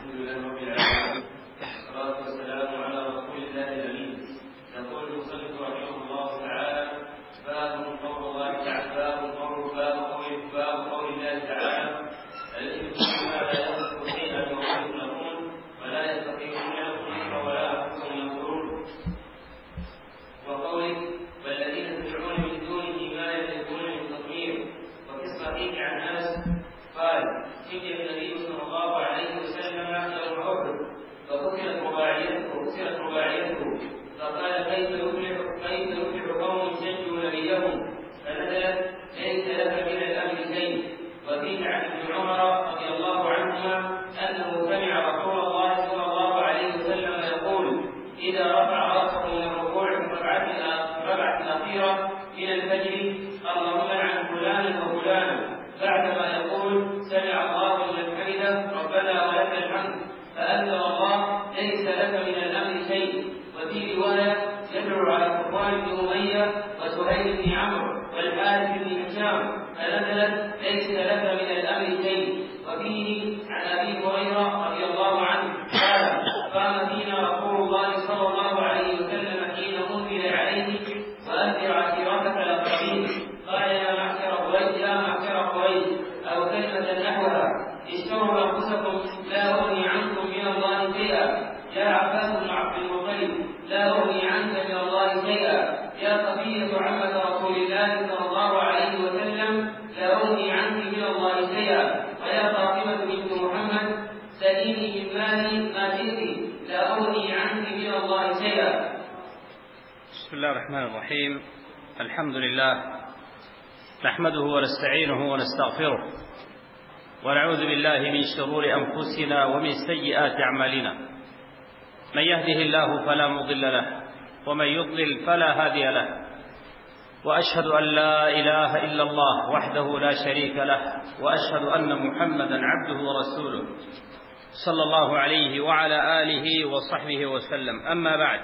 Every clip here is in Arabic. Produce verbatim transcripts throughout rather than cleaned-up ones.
الحمد لله رب العالمين، والصلاة والسلام على رسول الله الأمين. يقول المصنف رحمه الله تعالى: باب قول الله تعالى باب قول باب قول باب قول الله تعالى: الذين لا يملك شيئا وهم يخلقون ولا يستطيعون يخلق ولا انفسهم ينصرون. وقوله: والذين تدعون من دونه ما يملكون من تطهير. وفي الصحيح عن انس قال: جئ النبي صلى الله عليه وسلم يوم احد فكسرت رباعيته وكسرت رباعيته فقال: كيف يفلح كيف يفلح قوم شجوا نبيهم؟ فنزلت: ليس لك من الامر شيء. وفيه عن ابن عمر رضي الله عنهما انه سمع رسول الله صلى الله عليه وسلم يقول: اذا رفع راسه من الركوع في الركعه الاخيره من الفجر: اللهم عن فلان وفلان، بعدما يقول: سمع الله لمن حمده ربنا ولك الحمد، فانزل الله: ليس لك من الامر شيء. وفي روايه: يدعو على صفوان بن اميه وسهيل بن عمرو والحارث بن هشام، فنزلت: ليس لك من الامر شيء. وفيه عن ابي هريره رضي الله عنه قال: قام فينا رسول الله صلى الله عليه وسلم حين انزل عليه: وانذر عشيرتك الاقربين. قال: يا معشر قريش يا معشر قريش، او كلمه نحوها: اشتروا انفسكم لا اغني عنكم من الله شيئا. يا عباس بن عبد المطلب، لا اغني عنك من الله شيئا. يا صفيه عمه رسول الله صلى الله عليه وسلم، لا اغني عنك من الله شيئا. ويا فاطمه بنت محمد، سليني من مالي ما شئت، لا اغني عنك من الله شيئا. بسم الله الرحمن الرحيم. الحمد لله نحمده ونستعينه ونستغفره، ونعوذ بالله من شرور أنفسنا ومن سيئات أعمالنا. من يهده الله فلا مضل له، ومن يضلل فلا هادي له. وأشهد أن لا إله إلا الله وحده لا شريك له، وأشهد أن محمدا عبده ورسوله صلى الله عليه وعلى آله وصحبه وسلم. أما بعد،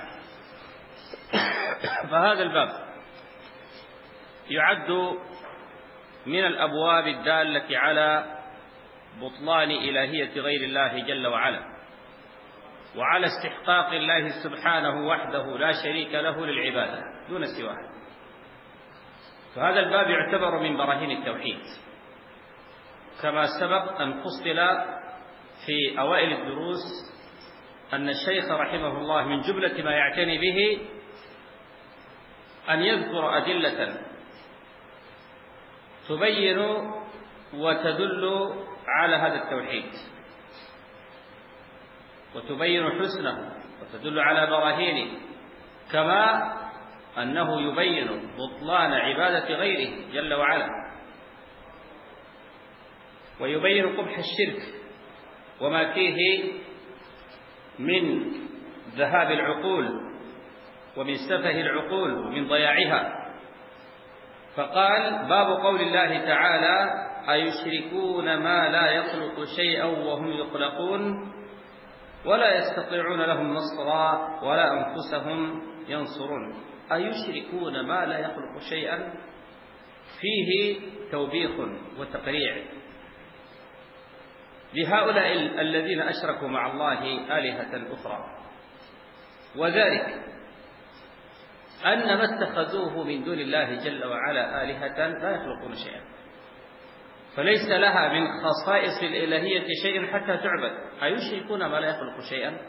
فهذا الباب يعد من الأبواب الدالة على بطلان إلهية غير الله جل وعلا، وعلى استحقاق الله سبحانه وحده لا شريك له للعبادة دون سواه. فهذا الباب يعتبر من براهين التوحيد، كما سبق أن فصل في أوائل الدروس أن الشيخ رحمه الله من جملة ما يعتني به أن يذكر أدلة تبين وتدل على هذا التوحيد، وتبين حسنه وتدل على براهينه، كما أنه يبين بطلان عبادة غيره جل وعلا، ويبين قبح الشرك وما فيه من ذهاب العقول ومن سفه العقول ومن ضياعها. فقال: باب قول الله تعالى: أيشركون ما لا يخلق شيئا وهم يخلقون ولا يستطيعون لهم نصرا ولا أنفسهم ينصرون. أيشركون ما لا يخلق شيئا فيه توبيخ وتقريع لهؤلاء الذين أشركوا مع الله آلهة أخرى، وذلك أن ما اتخذوه من دون الله جل وعلا آلهة لا يخلقون شيئا، فليس لها من خصائص الإلهية شيء حتى تعبد. أيشركون ما لا يخلق شيئا؟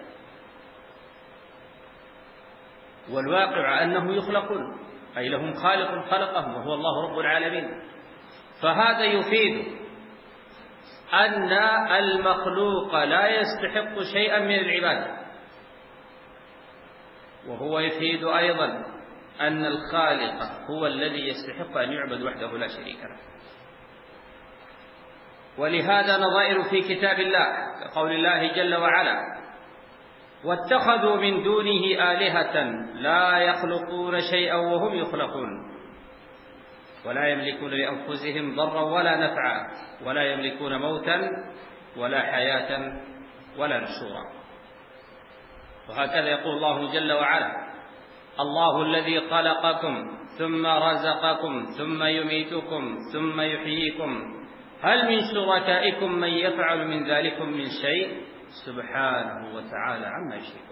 والواقع أنه يخلقون، أي لهم خالق خلقهم وهو الله رب العالمين. فهذا يفيد أن المخلوق لا يستحق شيئا من العبادة، وهو يفيد أيضا أن الخالق هو الذي يستحق أن يعبد وحده لا شريك له. ولهذا نظائر في كتاب الله كقول الله جل وعلا: واتخذوا من دونه آلهة لا يخلقون شيئا وهم يخلقون ولا يملكون لأنفسهم ضرا ولا نفعا ولا يملكون موتا ولا حياة ولا نشورا. وهكذا يقول الله جل وعلا: الله الذي خلقكم ثم رزقكم ثم يميتكم ثم يحييكم هل من شركائكم من يفعل من ذلكم من شيء سبحانه وتعالى عما يشركون.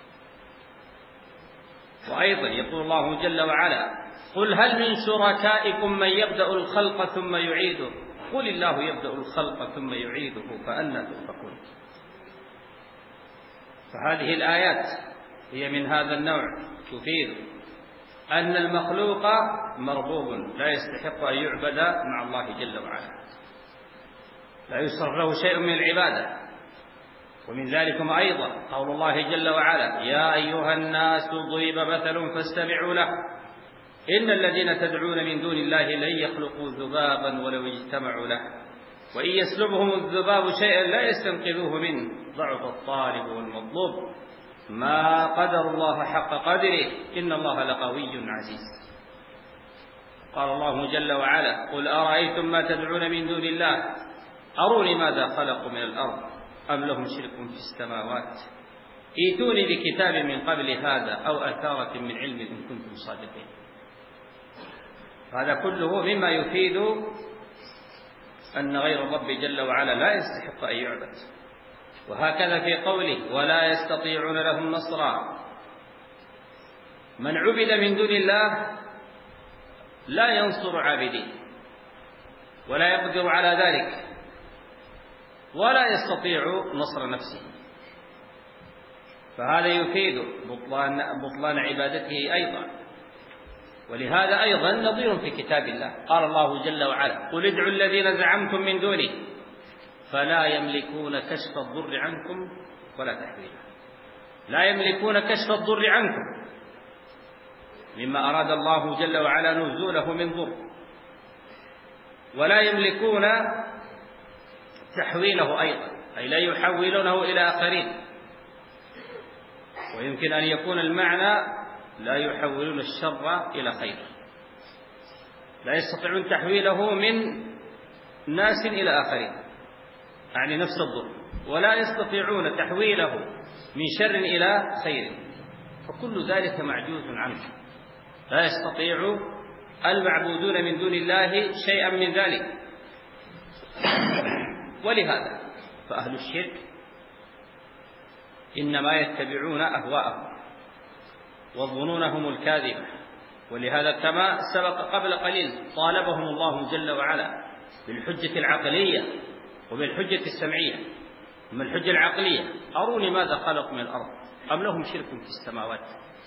وأيضا يقول الله جل وعلا: قل هل من شركائكم من يبدأ الخلق ثم يعيده قل الله يبدأ الخلق ثم يعيده فأنى تؤفكون. فهذه الآيات هي من هذا النوع، تفيد أن المخلوق مربوب لا يستحق أن يعبد مع الله جل وعلا، لا يصرف له شيء من العبادة. ومن ذلكم أيضا قول الله جل وعلا: يا أيها الناس ضرب مثل فاستمعوا له إن الذين تدعون من دون الله لن يخلقوا ذبابا ولو اجتمعوا له وإن يسلبهم الذباب شيئا لا يستنقذوه منه ضعف الطالب والمطلوب ما قدر الله حق قدره إن الله لقوي عزيز. قال الله جل وعلا: قل أرأيتم ما تدعون من دون الله أروني ماذا خلقوا من الأرض أم لهم شرك في السماوات ائتوني بكتاب من قبل هذا أو أثارة من علم إن كنتم صادقين. هذا كله مما يفيد أن غير الرب جل وعلا لا يستحق أن يعبد. وهكذا في قوله: ولا يستطيعون لهم نصرا. من عبد من دون الله لا ينصر عابدين ولا يقدر على ذلك ولا يستطيع نصر نفسه، فهذا يفيد بطلان, بطلان عبادته أيضا. ولهذا أيضا نظير في كتاب الله، قال الله جل وعلا: قل ادعوا الذين زعمتم من دونه فلا يملكون كشف الضر عنكم ولا تحويلا. لا يملكون كشف الضر عنكم مما أراد الله جل وعلا نزوله من ضر، ولا يملكون تحويله أيضا، أي لا يحولونه إلى آخرين. ويمكن أن يكون المعنى لا يحولون الشر إلى خير، لا يستطيعون تحويله من ناس إلى آخرين، يعني نفس الضر، ولا يستطيعون تحويله من شر إلى خير، فكل ذلك معجوز عنه. لا يستطيع المعبودون من دون الله شيئا من ذلك. ولهذا فأهل الشرك إنما يتبعون أهواءهم وظنونهم الكاذبة. ولهذا كما سبق قبل قليل طالبهم الله جل وعلا بالحجة العقلية وبالحجة السمعية. من الحجة العقلية: أروني ماذا خلق من الأرض أم لهم شرك في السماوات.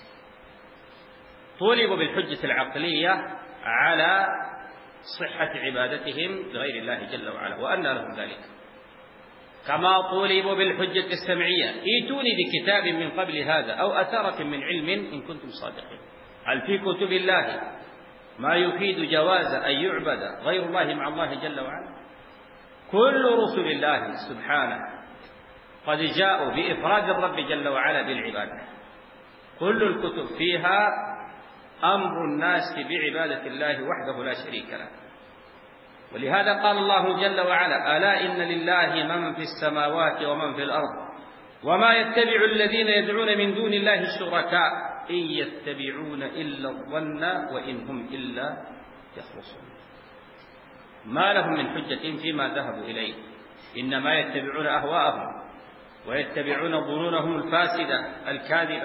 طولبوا بالحجة العقلية على صحة عبادتهم لغير الله جل وعلا، وأن لهم ذلك. كما طولبوا بالحجة السمعية: ائتوني بكتاب من قبل هذا أو أثارة من علم إن كنتم صادقين. هل في كتب الله ما يفيد جواز أن يعبد غير الله مع الله جل وعلا؟ كل رسل الله سبحانه قد جاءوا بإفراد الرب جل وعلا بالعبادة. كل الكتب فيها أمر الناس بعبادة الله وحده لا شريك له. ولهذا قال الله جل وعلا: ألا إن لله من في السماوات ومن في الأرض وما يتبع الذين يدعون من دون الله شركاء إن يتبعون إلا الظن وإن هم إلا يخرصون. ما لهم من حجة فيما ذهبوا إليه، إنما يتبعون أهواءهم ويتبعون ظنونهم الفاسدة الكاذبة.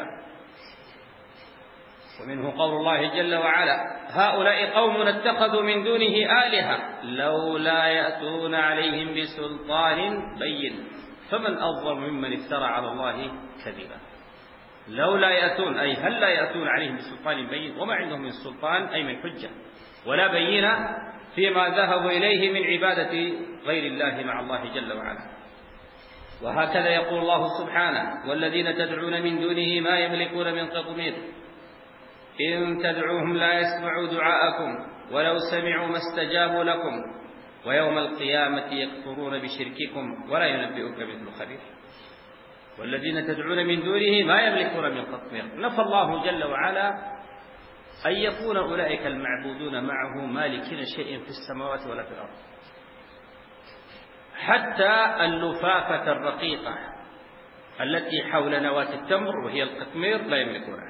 ومنه قول الله جل وعلا: هؤلاء قوم اتخذوا من دونه آلهة لولا يأتون عليهم بسلطان بين فمن أظلم ممن افترى على الله كذبا. لولا يأتون أي هل لا يأتون عليهم بسلطان بين، وما عندهم من سلطان أي من حجة ولا بينة فيما ذهبوا إليه من عبادة غير الله مع الله جل وعلا. وهكذا يقول الله سبحانه: والذين تدعون من دونه ما يملكون من قطمير إن تدعوهم لا يسمعوا دعاءكم ولو سمعوا ما استجابوا لكم ويوم القيامة يكفرون بشرككم ولا ينبئك مثل خبير. والذين تدعون من دونه ما يملكون من قطمير. نفى الله جل وعلا أن يكون أولئك المعبودون معه مالكين شيء في السماوات ولا في الأرض. حتى اللفافة الرقيقة التي حول نواة التمر وهي القطمير لا يملكونها،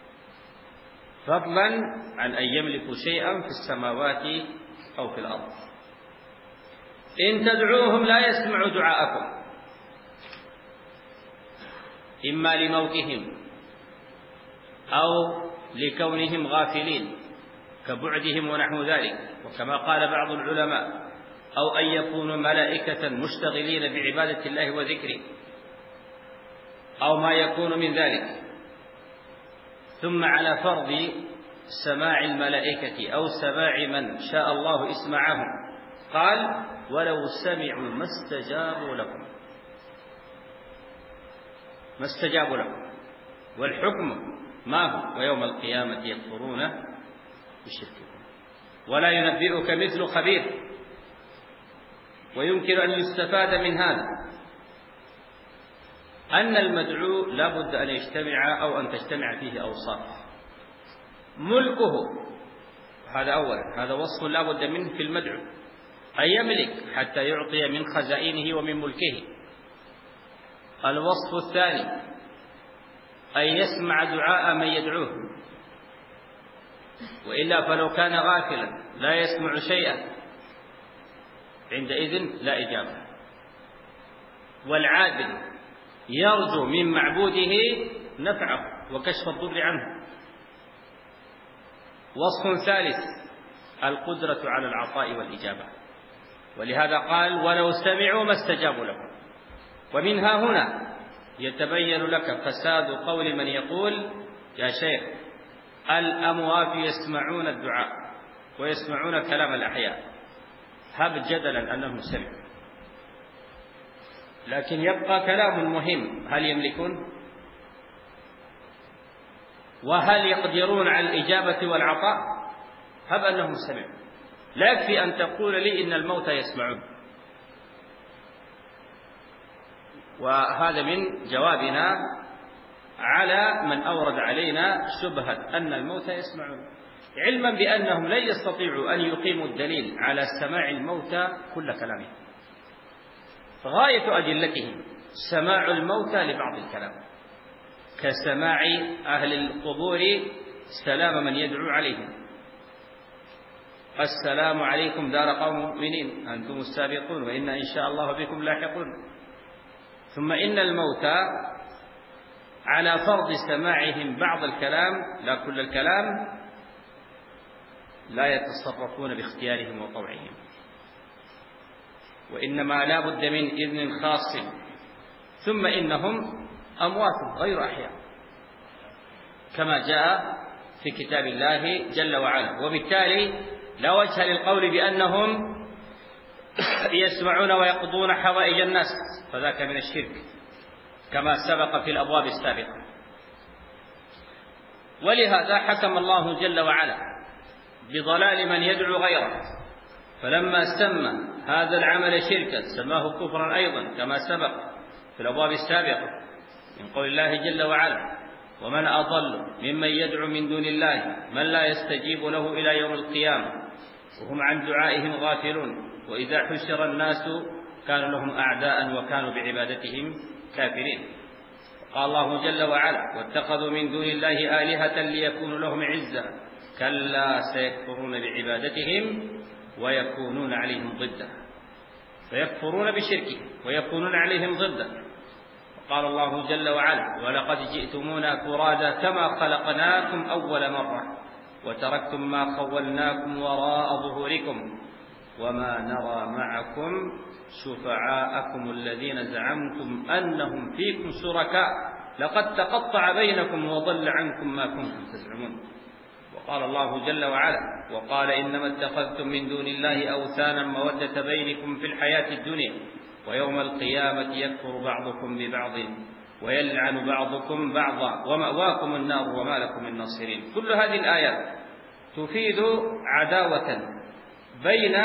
فضلا عن أن يملكوا شيئا في السماوات أو في الأرض. إن تدعوهم لا يسمعوا دعاءكم. إما لموتهم أو لكونهم غافلين كبعدهم ونحو ذلك، وكما قال بعض العلماء أو أن يكونوا ملائكة مشتغلين بعبادة الله وذكره أو ما يكون من ذلك. ثم على فرض سماع الملائكة أو سماع من شاء الله إسماعهم قال ولو سمعوا ما استجابوا لكم ما استجابوا لكم والحكم ما هو ويوم القيامة يكفرون بشرككم ولا ينبئك مثل خبير. ويمكن أن يستفاد من هذا أن المدعو لا بد أن يجتمع أو أن تجتمع فيه أوصاف. ملكه هذا أولا، هذا وصف لا بد منه في المدعو، أن يملك حتى يعطي من خزائنه ومن ملكه. الوصف الثاني أن يسمع دعاء من يدعوه، وإلا فلو كان غافلا لا يسمع شيئا عندئذ لا إجابة. والعابد يرجو من معبوده نفعه وكشف الضر عنه. وصف ثالث القدرة على العطاء والإجابة، ولهذا قال ولو سمعوا ما استجابوا لكم. ومنها هنا يتبين لك فساد قول من يقول يا شيخ الأموات يسمعون الدعاء ويسمعون كلام الأحياء، هب جدلا أنهم سمعوا، لكن يبقى كلام مهم، هل يملكون؟ وهل يقدرون على الإجابة والعطاء؟ هب أنهم سمعوا، لا يكفي أن تقول لي إن الموتى يسمعون. وهذا من جوابنا على من أورد علينا شبهة أن الموتى يسمعون، علما بأنهم لن يستطيعوا أن يقيموا الدليل على سماع الموتى كل كلامهم. غاية أدلتهم سماع الموتى لبعض الكلام، كسماع أهل القبور سلام من يدعو عليهم، السلام عليكم دار قوم مؤمنين أنتم السابقون وإنا إن شاء الله بكم لاحقون. ثم إن الموتى على فرض سماعهم بعض الكلام لا كل الكلام لا يتصرفون باختيارهم وطوعهم، وإنما لا بد من إذن خاص. ثم إنهم أموات غير أحياء كما جاء في كتاب الله جل وعلا، وبالتالي لا وجه للقول بأنهم يسمعون ويقضون حوائج الناس، فذاك من الشرك كما سبق في الأبواب السابقة. ولهذا حكم الله جل وعلا بضلال من يدعو غيره، فلما سمى هذا العمل شركا سماه كفرا أيضا كما سبق في الأبواب السابقة، من قول الله جل وعلا ومن أضل ممن يدعو من دون الله من لا يستجيب له إلى يوم القيامة وهم عن دعائهم غافلون وإذا حشر الناس كانوا لهم أعداء وكانوا بعبادتهم كافرين. قال الله جل وعلا واتخذوا من دون الله آلهة ليكونوا لهم عزا كلا سيكفرون بعبادتهم ويكونون عليهم ضدا، فيكفرون بشركهم ويكونون عليهم ضدا. قال الله جل وعلا ولقد جئتمونا فرادا كما خلقناكم أول مرة وتركتم ما خولناكم وراء ظهوركم وما نرى معكم شفعاءكم الذين زعمتم أنهم فيكم شركاء لقد تقطع بينكم وضل عنكم ما كنتم تزعمون. وقال الله جل وعلا وقال إنما اتخذتم من دون الله أوثانا مودة بينكم في الحياة الدنيا ويوم القيامة يكفر بعضكم ببعض ويلعن بعضكم بعضا ومأواكم النار وما لكم من ناصرين. كل هذه الآيات تفيد عداوة بين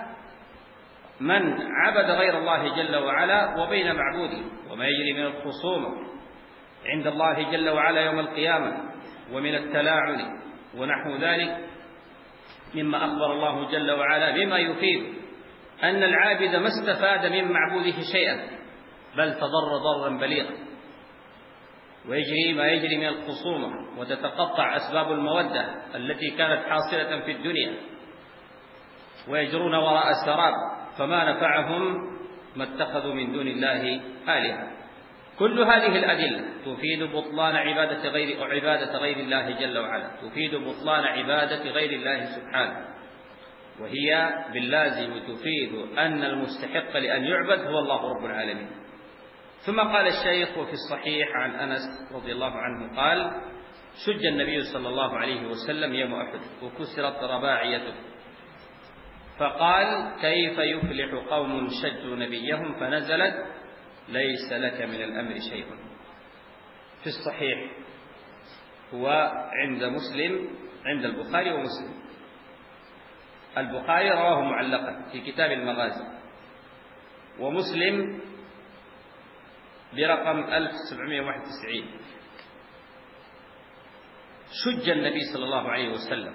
من عبد غير الله جل وعلا وبين معبوده، وما يجري من الخصومة عند الله جل وعلا يوم القيامة ومن التلاعن ونحو ذلك مما أخبر الله جل وعلا بما يفيد أن العابد ما استفاد من معبوده شيئا بل تضر ضرا بليغا، ويجري ما يجري من الخصومة وتتقطع أسباب المودة التي كانت حاصلة في الدنيا ويجرون وراء السراب، فما نفعهم ما اتخذوا من دون الله آلهة. كل هذه الأدلة تفيد بطلان عبادة غير عبادة غير الله جل وعلا، تفيد بطلان عبادة غير الله سبحانه، وهي باللازم تفيد أن المستحق لأن يعبد هو الله رب العالمين. ثم قال الشيخ: وفي الصحيح عن أنس رضي الله عنه قال: شج النبي صلى الله عليه وسلم يوم أحد وكسرت رباعيته، فقال: كيف يفلح قوم شجوا نبيهم؟ فنزلت: ليس لك من الأمر شيء. في الصحيح هو عند مسلم، عند البخاري ومسلم. البخاري رواه معلقا في كتاب المغازي، ومسلم برقم ألف وسبعمائة وواحد وتسعين. شج النبي صلى الله عليه وسلم،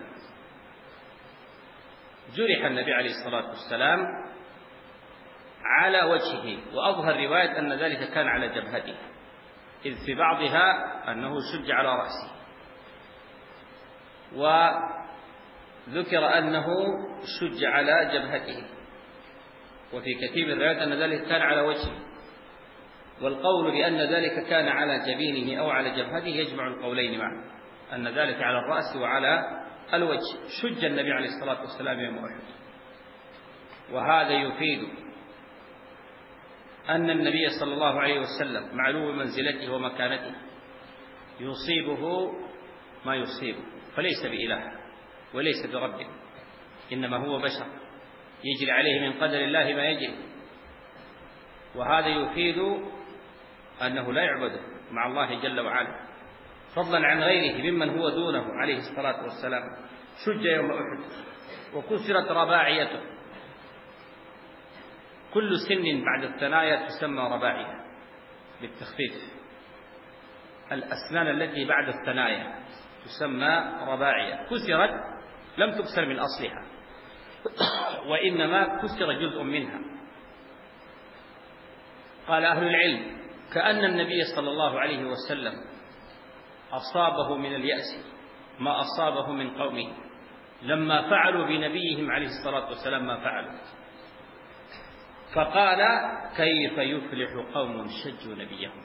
جرح النبي عليه الصلاة والسلام على وجهه، وأظهر رواية أن ذلك كان على جبهته، إذ في بعضها أنه شج على رأسه، وذكر أنه شج على جبهته، وفي كثير من الروايات أن ذلك كان على وجهه. والقول بأن ذلك كان على جبينه أو على جبهته يجمع القولين معا، أن ذلك على الرأس وعلى الوجه. شج النبي عليه الصلاة والسلام يوم أحد، وهذا يفيد أن النبي صلى الله عليه وسلم معلوم منزلته ومكانته، يصيبه ما يصيبه، فليس بإله وليس برب، إنما هو بشر يجري عليه من قدر الله ما يجري. وهذا يفيد أنه لا يعبد مع الله جل وعلا، فضلا عن غيره ممن هو دونه عليه الصلاة والسلام. شج يوم أحد وكسرت رباعيته. كل سن بعد الثنايا تسمى رباعية بالتخفيف، الأسنان التي بعد الثنايا تسمى رباعية. كسرت لم تكسر من أصلها، وإنما كسر جزء منها. قال أهل العلم: كأن النبي صلى الله عليه وسلم أصابه من اليأس ما أصابه من قومه لما فعلوا بنبيهم عليه الصلاة والسلام ما فعلوا، فقال: كيف يفلح قوم شجوا نبيهم؟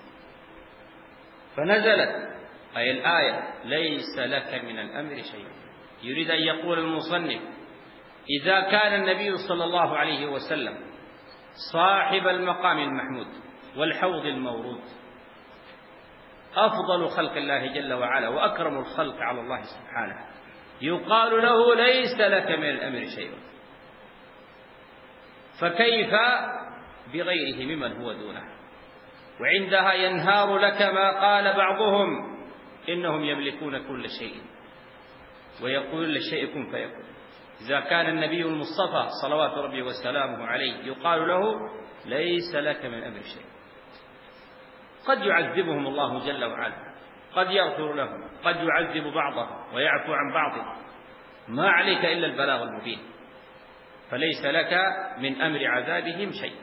فنزلت أي الآية: ليس لك من الأمر شيء. يريد أن يقول المصنف: إذا كان النبي صلى الله عليه وسلم صاحب المقام المحمود والحوض المورود، أفضل خلق الله جل وعلا وأكرم الخلق على الله سبحانه، يقال له: ليس لك من الأمر شيء، فكيف بغيره ممن هو دونه؟ وعندها ينهار لك ما قال بعضهم: إنهم يملكون كل شيء ويقول للشيء كن فيكون. إذا كان النبي المصطفى صلوات ربي وسلامه عليه يقال له: ليس لك من الأمر شيء، قد يعذبهم الله جل وعلا، قد يغفر لهم، قد يعذب بعضهم ويعفو عن بعضهم، ما عليك إلا البلاغ المبين، فليس لك من أمر عذابهم شيء.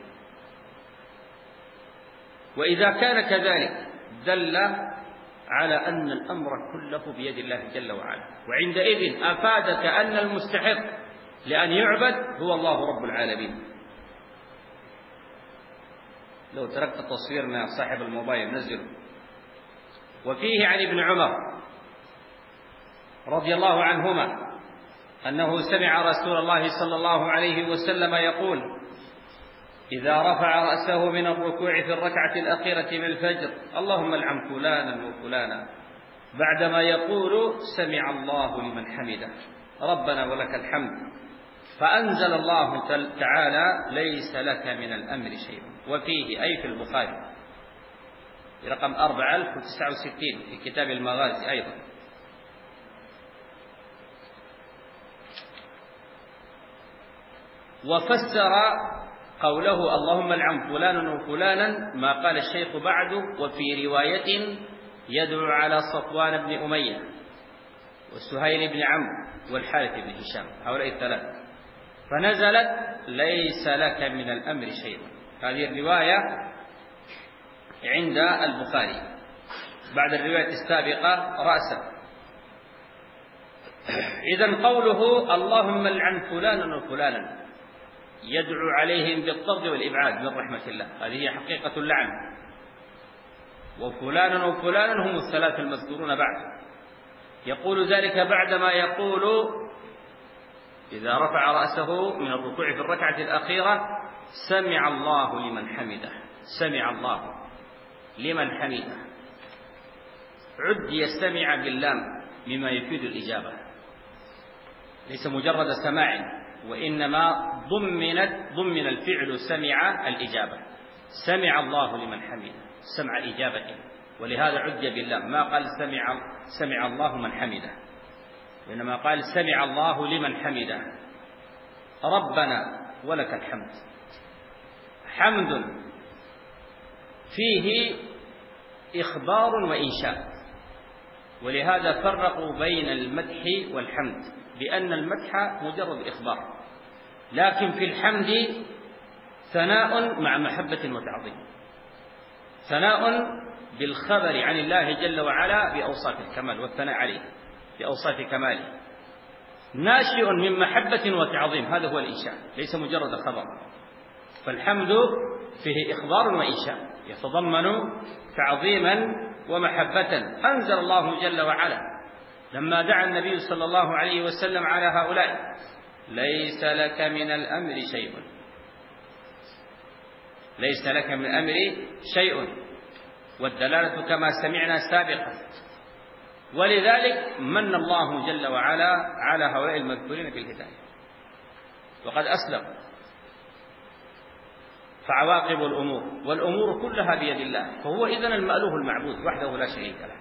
وإذا كان كذلك دل على أن الأمر كله بيد الله جل وعلا، وعندئذ أفادك أن المستحق لأن يعبد هو الله رب العالمين. لو تركت تصويرنا صاحب الموبايل نزله. وفيه عن ابن عمر رضي الله عنهما أنه سمع رسول الله صلى الله عليه وسلم يقول: إذا رفع رأسه من الركوع في الركعة الأخيرة من الفجر: اللهم العن فلانا وفلانا، بعدما يقول: سمع الله لمن حمده ربنا ولك الحمد، فأنزل الله تعالى: ليس لك من الأمر شيء. وفيه أي في البخاري رقم أربعة آلاف وتسعة وستين في كتاب المغازي أيضا. وفسر قوله: اللهم العن فلانا وفلانا ما قال الشيخ بعد: وفي رواية يدعو على صفوان بن أمية وسهيل بن عمرو والحارث بن هشام، هؤلاء الثلاثة. فنزلت: ليس لك من الأمر شيء. هذه الرواية عند البخاري بعد الرواية السابقة رأسا. إذن قوله: اللهم العن فلانا وفلانا يدعو عليهم بالطرد والإبعاد من رحمة الله، هذه هي حقيقة اللعن. وفلانا وفلانا هم الثلاثة المذكورون بعد. يقول ذلك بعدما يقول إذا رفع رأسه من الركوع في الركعة الأخيرة: سمع الله لمن حمده. سمع الله لمن حمده، عد يستمع باللام مما يفيد الإجابة، ليس مجرد سماع، وإنما ضمنت ضمن الفعل سمع الإجابة. سمع الله لمن حمده، سمع إجابته، ولهذا عد باللام، ما قال سمع سمع الله من حمده، وإنما قال سمع الله لمن حمده. ربنا ولك الحمد. حمد فيه إخبار وإنشاء، ولهذا فرقوا بين المدح والحمد، لأن المدح مجرد إخبار، لكن في الحمد ثناء مع محبة وتعظيم، ثناء بالخبر عن الله جل وعلا بأوصاف الكمال والثناء عليه بأوصاف كماله، ناشئ من محبة وتعظيم، هذا هو الإنشاء، ليس مجرد خبر. فالحمد فيه إخبار وإنشاء، يتضمن تعظيما ومحبة. أنزل الله جل وعلا لما دعا النبي صلى الله عليه وسلم على هؤلاء: ليس لك من الأمر شيء، ليس لك من الأمر شيء، والدلالة كما سمعنا سابقا. ولذلك من الله جل وعلا على هؤلاء المذكورين بالهداية وقد أسلموا. فعواقب الأمور والأمور كلها بيد الله، فهو إذن المألوه المعبود وحده لا شريك له.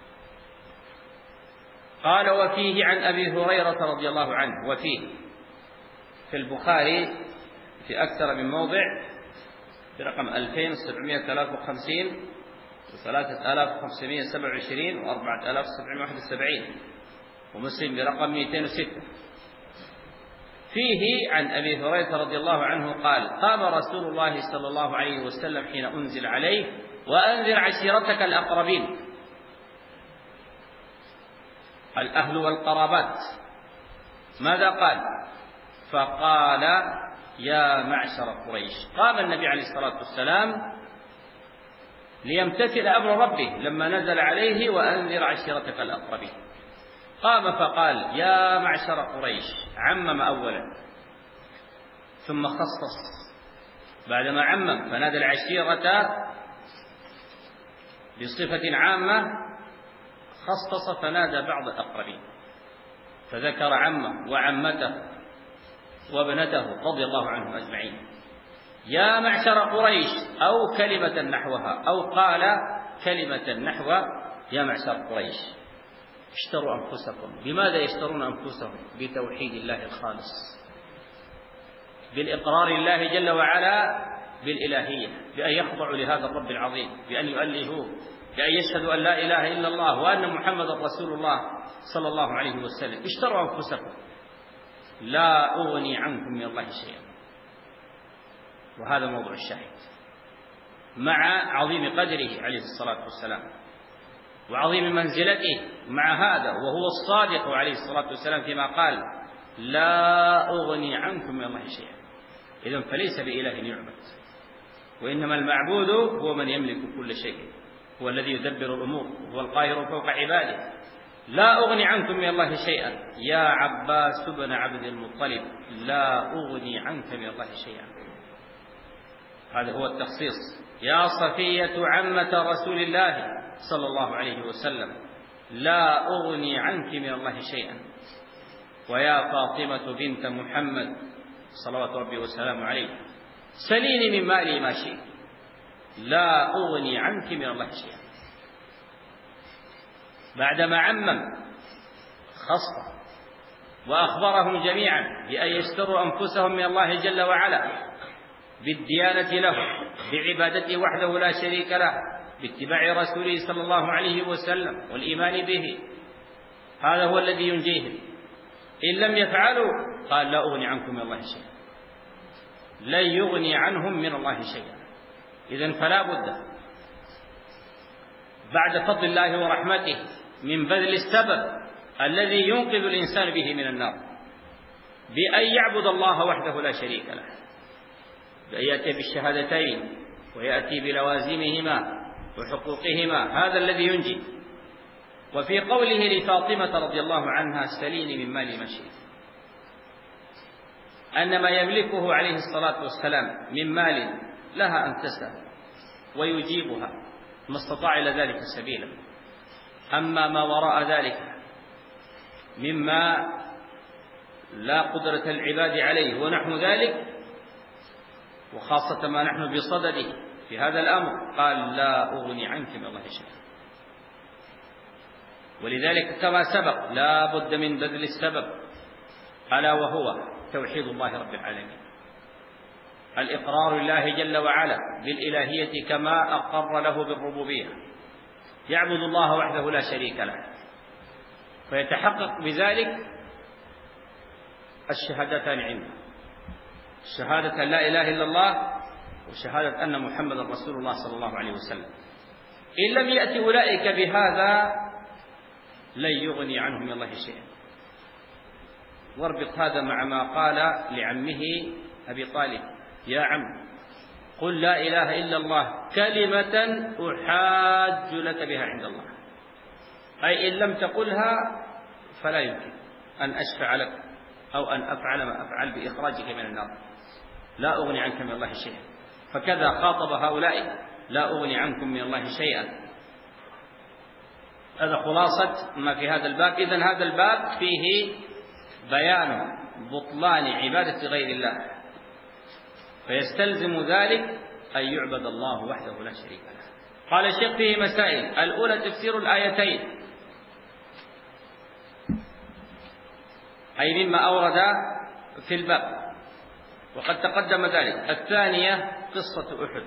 قال: وفيه عن أبي هريرة رضي الله عنه، وفيه في البخاري في أكثر من موضع برقم ألفين وسبعمائة وثلاثة وخمسين وثلاثة آلاف وخمسمائة وسبعة وعشرين وأربعة آلاف وسبعمائة وواحد وسبعين، ومسلم برقم مئتين وستة. فيه عن أبي هريرة رضي الله عنه قال: قام رسول الله صلى الله عليه وسلم حين أنزل عليه: وأنذر عشيرتك الأقربين، الأهل والقرابات. ماذا قال؟ فقال: يا معشر قريش. قام النبي عليه الصلاة والسلام ليمتثل أمر ربه لما نزل عليه: وأنذر عشيرتك الأقربين. قام فقال: يا معشر قريش، عمم أولا ثم خصص، بعدما عمم فنادى العشيرة بصفة عامة، خصص فنادى بعض الأقربين، فذكر عمه وعمته وابنته رضي الله عنهم أجمعين. يا معشر قريش، أو كلمة نحوها، أو قال كلمة نحو يا معشر قريش. اشتروا أنفسكم. بماذا يشترون أنفسهم؟ بتوحيد الله الخالص، بالإقرار الله جل وعلا بالإلهية، بأن يخضعوا لهذا الرب العظيم، بأن يؤلهوه، بأن يشهدوا أن لا إله إلا الله وأن محمد رسول الله صلى الله عليه وسلم. اشتروا أنفسكم، لا أغني عنكم من الله شيئا. وهذا موضوع الشاهد، مع عظيم قدره عليه الصلاة والسلام وعظيم منزلته. مع هذا وهو الصادق عليه الصلاة والسلام فيما قال: لا أغني عنكم من الله شيئا. إذن فليس بإله يعبد، وإنما المعبود هو من يملك كل شيء، هو الذي يدبر الأمور، هو القاهر فوق عباده. لا أغني عنكم من الله شيئا. يا عباس بن عبد المطلب، لا أغني عنك من الله شيئا. هذا هو التخصيص. يا صفية عمة رسول الله صلى الله عليه وسلم، لا أغني عنك من الله شيئا. ويا فاطمة بنت محمد صلوات ربي وسلامه عليه، سليني من مالي ما شئت، لا أغني عنك من الله شيئا. بعدما عمم خص وأخبرهم جميعا بأن يشتروا أنفسهم من الله جل وعلا بالديانة له، بعبادته وحده لا شريك له، باتباع رسوله صلى الله عليه وسلم والإيمان به، هذا هو الذي ينجيهم. إن لم يفعلوا قال: لا أغني عنكم من الله شيئا. لن يغني عنهم من الله شيئا. إذن فلا بد بعد فضل الله ورحمته من بذل السبب الذي ينقذ الإنسان به من النار، بأن يعبد الله وحده لا شريك له، بأن يأتي بالشهادتين ويأتي بلوازمهما وحقوقهما، هذا الذي ينجي. وفي قوله لفاطمة رضي الله عنها سليني من مالي ما شئت، أن ما يملكه عليه الصلاة والسلام من مال لها أن تسأل ويجيبها ما استطاع إلى ذلك سبيلا. أما ما وراء ذلك مما لا قدرة العباد عليه ونحو ذلك، وخاصة ما نحن بصدده في هذا الأمر، قال لا أغني عنك من الله شيئا. ولذلك كما سبق لا بد من بذل السبب، ألا وهو توحيد الله رب العالمين، الإقرار لله جل وعلا بالإلهية كما أقر له بالربوبية، يعبد الله وحده لا شريك له، فيتحقق بذلك الشهادتان عنده، شهادة لا إله إلا الله وشهادة أن محمد رسول الله صلى الله عليه وسلم. إن لم يأتي أولئك بهذا لن يغني عنهم من الله شيئا. واربط هذا مع ما قال لعمه أبي طالب: يا عم قل لا إله إلا الله كلمة أحاج لك بها عند الله، أي إن لم تقلها فلا يمكن أن أشفع لك أو أن أفعل ما أفعل بإخراجك من النار، لا أغني عنك من الله شيئا. فكذا خاطب هؤلاء: لا أغني عنكم من الله شيئا. هذا خلاصة ما في هذا الباب. إذن هذا الباب فيه بيان بطلان عبادة غير الله، فيستلزم ذلك أن يعبد الله وحده لا شريك له. قال الشيخ فيه مسائل: الأولى تفسير الآيتين، أي مما أورد في الباب وقد تقدم ذلك. الثانية قصة أحد،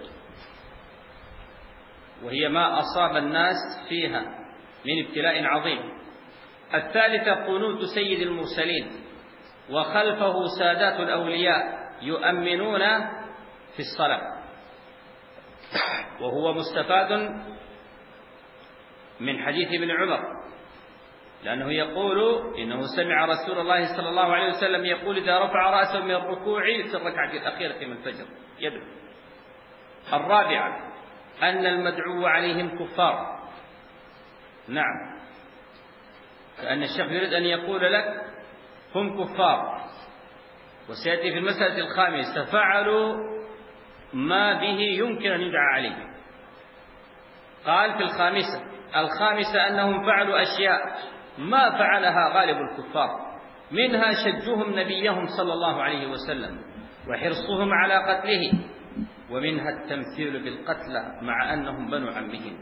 وهي ما أصاب الناس فيها من ابتلاء عظيم. الثالثة قنوت سيد المرسلين، وخلفه سادات الأولياء يؤمنون في الصلاة، وهو مستفاد من حديث ابن عمر، لأنه يقول إنه سمع رسول الله صلى الله عليه وسلم يقول إذا رفع رأسه من الركوع في الركعة الأخيرة من الفجر يدعو. الرابعة أن المدعو عليهم كفار. نعم، فأن الشيخ يريد أن يقول لك هم كفار. وسيأتي في المسألة الخامسة: فعلوا ما به يمكن أن يدعى عليه. قال في الخامسة الخامسة أنهم فعلوا أشياء ما فعلها غالب الكفار، منها شجهم نبيهم صلى الله عليه وسلم وحرصهم على قتله، ومنها التمثيل بالقتلى مع أنهم بنو عمهم.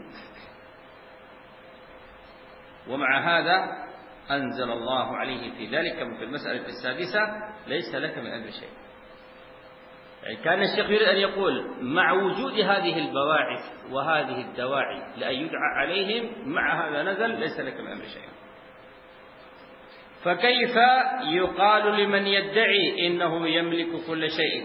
ومع هذا أنزل الله عليه في ذلك في المسألة السادسة: ليس لك من أمر شيء. يعني كان الشيخ يريد أن يقول مع وجود هذه البواعث وهذه الدواعي لأن يدعى عليهم، مع هذا نزل: ليس لك من أمر شيء. فكيف يقال لمن يدعي إنه يملك كل شيء،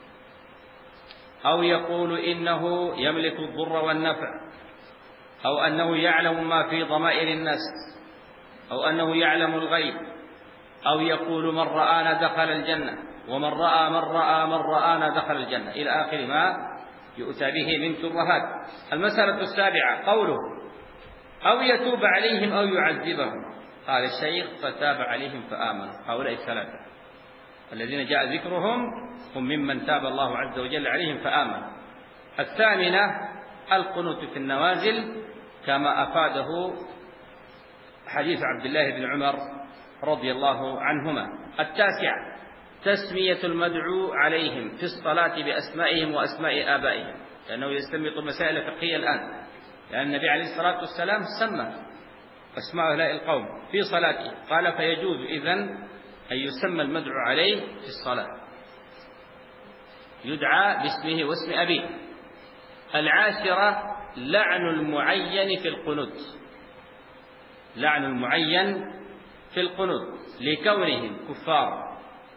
أو يقول إنه يملك الضر والنفع، أو أنه يعلم ما في ضمائر الناس، أو أنه يعلم الغيب، أو يقول من رآنا دخل الجنة، ومن رأى من رأى من رآنا دخل الجنة، إلى آخر ما يؤتى به من ترهات. المسألة السابعة قوله: أو يتوب عليهم أو يعذبهم. قال الشيخ: فتاب عليهم فآمنوا. هؤلاء الثلاثة الذين جاء ذكرهم هم ممن تاب الله عز وجل عليهم فآمنوا. الثامنة القنوت في النوازل كما أفاده حديث عبد الله بن عمر رضي الله عنهما. التاسعة تسمية المدعو عليهم في الصلاة بأسمائهم وأسماء آبائهم، لأنه يستنبط مسائل فقهية الآن، لأن النبي عليه الصلاة والسلام سمى أسماء هؤلاء القوم في صلاته. قال: فيجوز إذن أن يسمى المدعو عليه في الصلاة، يدعى باسمه واسم أبيه. العاشرة لعن المعين في القنوت، لعن المعين في القنوت لكونهم كفار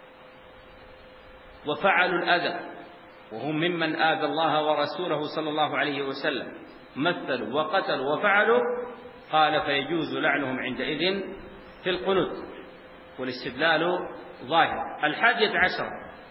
وفعلوا الأذى، وهم ممن آذى الله ورسوله صلى الله عليه وسلم، مثلوا وقتلوا وفعلوا. قال: فيجوز لعنهم عندئذ في القنوت، والاستدلال ظاهر. الحادية عشر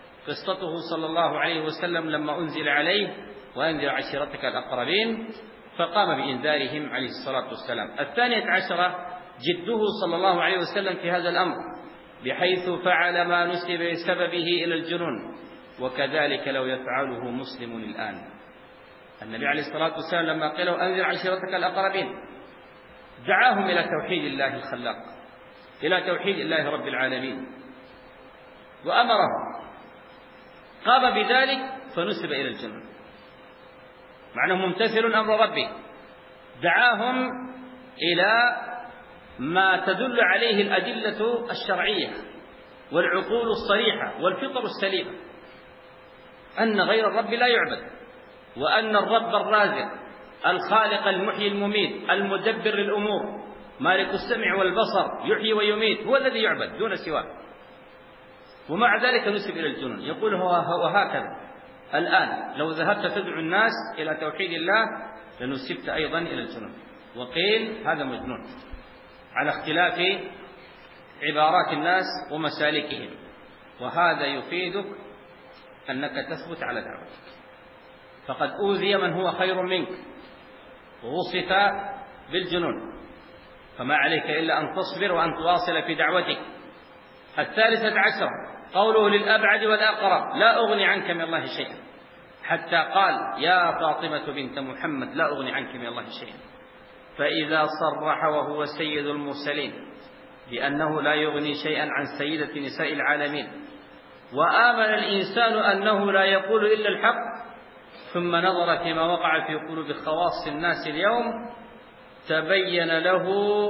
قصته صلى الله عليه وسلم لما أنزل عليه: وأنذر عشيرتك الأقربين. فقام بإنذارهم عليه الصلاة والسلام. الثانية عشرة جده صلى الله عليه وسلم في هذا الأمر، بحيث فعل ما نسب بسببه إلى الجنون، وكذلك لو يفعله مسلم الآن. النبي عليه الصلاة والسلام لما قال له أنذر عشيرتك الأقربين دعاهم إلى توحيد الله الخلاق، إلى توحيد الله رب العالمين، وأمرهم، قام بذلك فنسب إلى الجنة، مع أنه ممتثل أمر ربه. دعاهم إلى ما تدل عليه الأدلة الشرعية والعقول الصريحة والفطر السليمة، أن غير الرب لا يعبد، وأن الرب الرازق الخالق المحيي المميت المدبر للأمور مالك السمع والبصر يحيي ويميت هو الذي يعبد دون سواه. ومع ذلك نسب إلى الجنون. يقول هو وهكذا الآن لو ذهبت تدعو الناس إلى توحيد الله لنسبت أيضا إلى الجنون، وقيل هذا مجنون، على اختلاف عبارات الناس ومسالكهم. وهذا يفيدك أنك تثبت على دعوتك، فقد أوذي من هو خير منك ووصف بالجنون، فما عليك إلا أن تصبر وأن تواصل في دعوتك. الثالثة عشر قوله للأبعد والأقرب لا أغني عنك من الله شيئا، حتى قال يا فاطمة بنت محمد لا أغني عنك من الله شيئا. فإذا صرح وهو سيد المرسلين بأنه لا يغني شيئا عن سيدة نساء العالمين، وآمن الإنسان أنه لا يقول إلا الحق، ثم نظر فيما وقع في قلوب خواص الناس اليوم، تبين له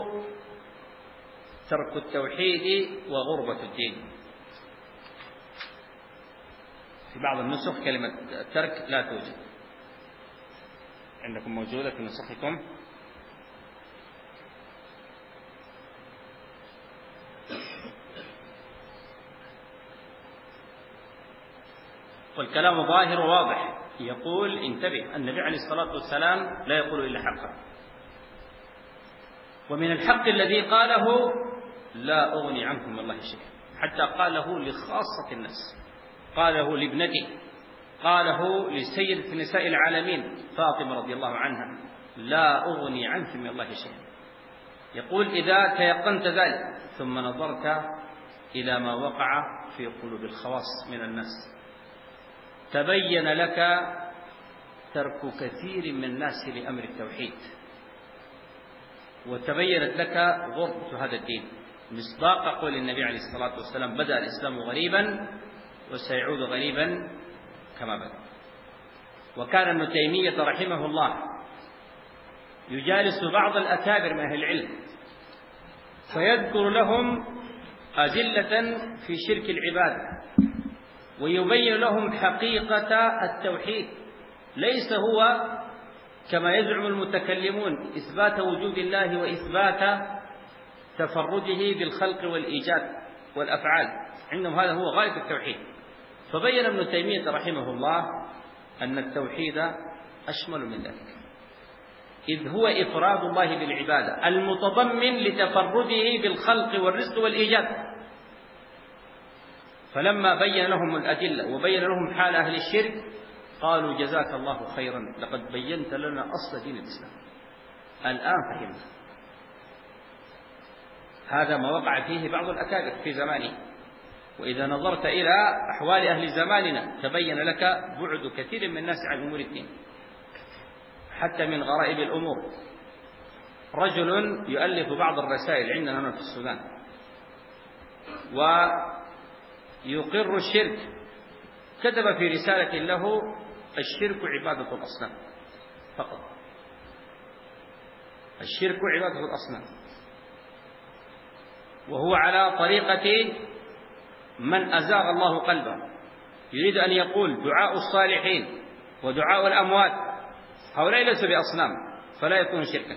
ترك التوحيد وغربة الدين. في بعض النسخ كلمة ترك لا توجد، عندكم موجودة في نسخكم. والكلام ظاهر واضح، يقول انتبه، النبي عليه الصلاة والسلام لا يقول إلا حقا، ومن الحق الذي قاله لا أغني عنكم من الله شيئا، حتى قاله لخاصة الناس، قاله لابنته، قاله لسيدة نساء العالمين فاطمة رضي الله عنها لا أغني عنك من الله شيئا. يقول إذا تيقنت ذلك ثم نظرت إلى ما وقع في قلوب الخواص من الناس، تبين لك ترك كثير من الناس لأمر التوحيد، وتبينت لك غربة هذا الدين، مصداق قول النبي عليه الصلاة والسلام بدأ الإسلام غريبا وسيعود غريبا كما بدأ. وكان ابن تيمية رحمه الله يجالس بعض الأكابر من أهل العلم فيذكر لهم أدلة في شرك العبادة، ويبين لهم حقيقة التوحيد، ليس هو كما يزعم المتكلمون إثبات وجود الله وإثبات تفرده بالخلق والإيجاد والأفعال، عندهم هذا هو غاية التوحيد. فبين ابن تيمية رحمه الله أن التوحيد أشمل من ذلك، إذ هو إفراد الله بالعبادة المتضمن لتفرده بالخلق والرزق والإيجاد. فلما بين لهم الأدلة وبين لهم حال أهل الشرك قالوا جزاك الله خيرا، لقد بينت لنا أصل دين الإسلام، الآن فهمنا. هذا ما وقع فيه بعض الأكابر في زمانه، وإذا نظرت إلى أحوال أهل زماننا تبين لك بعد كثير من الناس عن أمور الدين، حتى من غرائب الأمور. رجل يؤلف بعض الرسائل عندنا هنا في السودان ويقر الشرك، كتب في رسالة له الشرك عبادة الأصنام فقط، الشرك عبادة الأصنام، وهو على طريقة من أزاغ الله قلبه، يريد أن يقول دعاء الصالحين ودعاء الأموات هؤلاء ليسوا بأصنام فلا يكون شركا.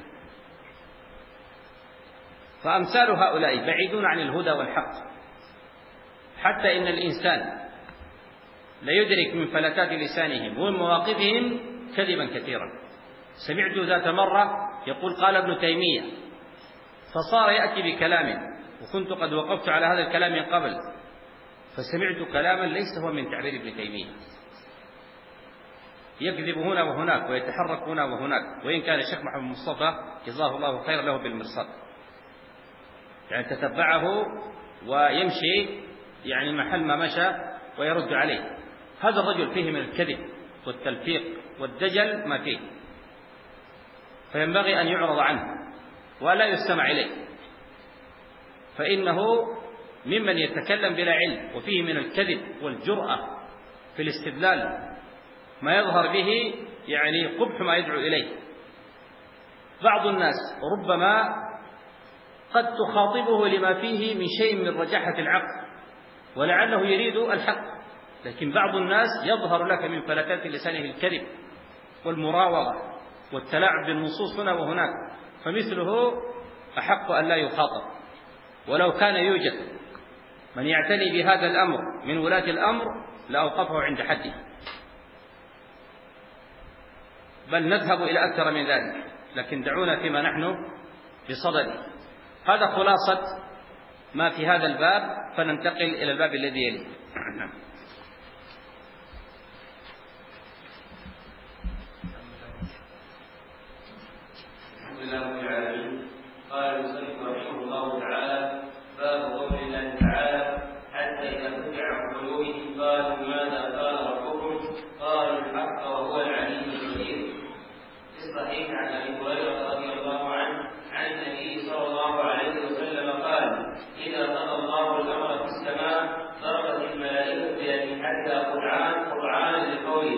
فأمثال هؤلاء بعيدون عن الهدى والحق، حتى إن الإنسان لا يدرك من فلتات لسانهم ومن مواقفهم كذبا كثيرا. سمعت ذات مرة يقول قال ابن تيمية، فصار يأتي بكلام، وكنت قد وقفت على هذا الكلام من قبل، فسمعت كلاما ليس هو من تعبير ابن تيمية، يكذب هنا وهناك ويتحرك هنا وهناك، وإن كان الشيخ محمد مصطفى جزاه الله خير له بالمرصاد، يعني تتبعه ويمشي يعني محل ما مشى ويرد عليه. هذا الرجل فيه من الكذب والتلفيق والدجل ما فيه، فينبغي أن يعرض عنه ولا يستمع إليه، فإنه ممن يتكلم بلا علم، وفيه من الكذب والجرأة في الاستدلال ما يظهر به يعني قبح ما يدعو إليه. بعض الناس ربما قد تخاطبه لما فيه من شيء من رجاحة العقل ولعله يريد الحق، لكن بعض الناس يظهر لك من فلتات لسانه الكذب والمراوغة والتلاعب بالنصوص هنا وهناك، فمثله أحق أن لا يخاطب. ولو كان يوجد من يعتني بهذا الأمر من ولاة الأمر لأوقفه عند حده، بل نذهب إلى أكثر من ذلك، لكن دعونا فيما نحن بصدده. هذا خلاصة ما في هذا الباب، فننتقل إلى الباب الذي يليه. الحمد لله رب العالمين. قال المصنف رحمه الله تعالى: باب قول الله تعالى: حتى إذا فتح عن قلوبهم قالوا ماذا قال ربكم قالوا الحق وهو العلي الكبير. في الصحيح عن أبي هريرة رضي الله عنه عن النبي صلى الله عليه وسلم قال: إذا قضى الله الأمر في السماء ضربت الملائكة بأجنحتها قرعان قرعان لقوله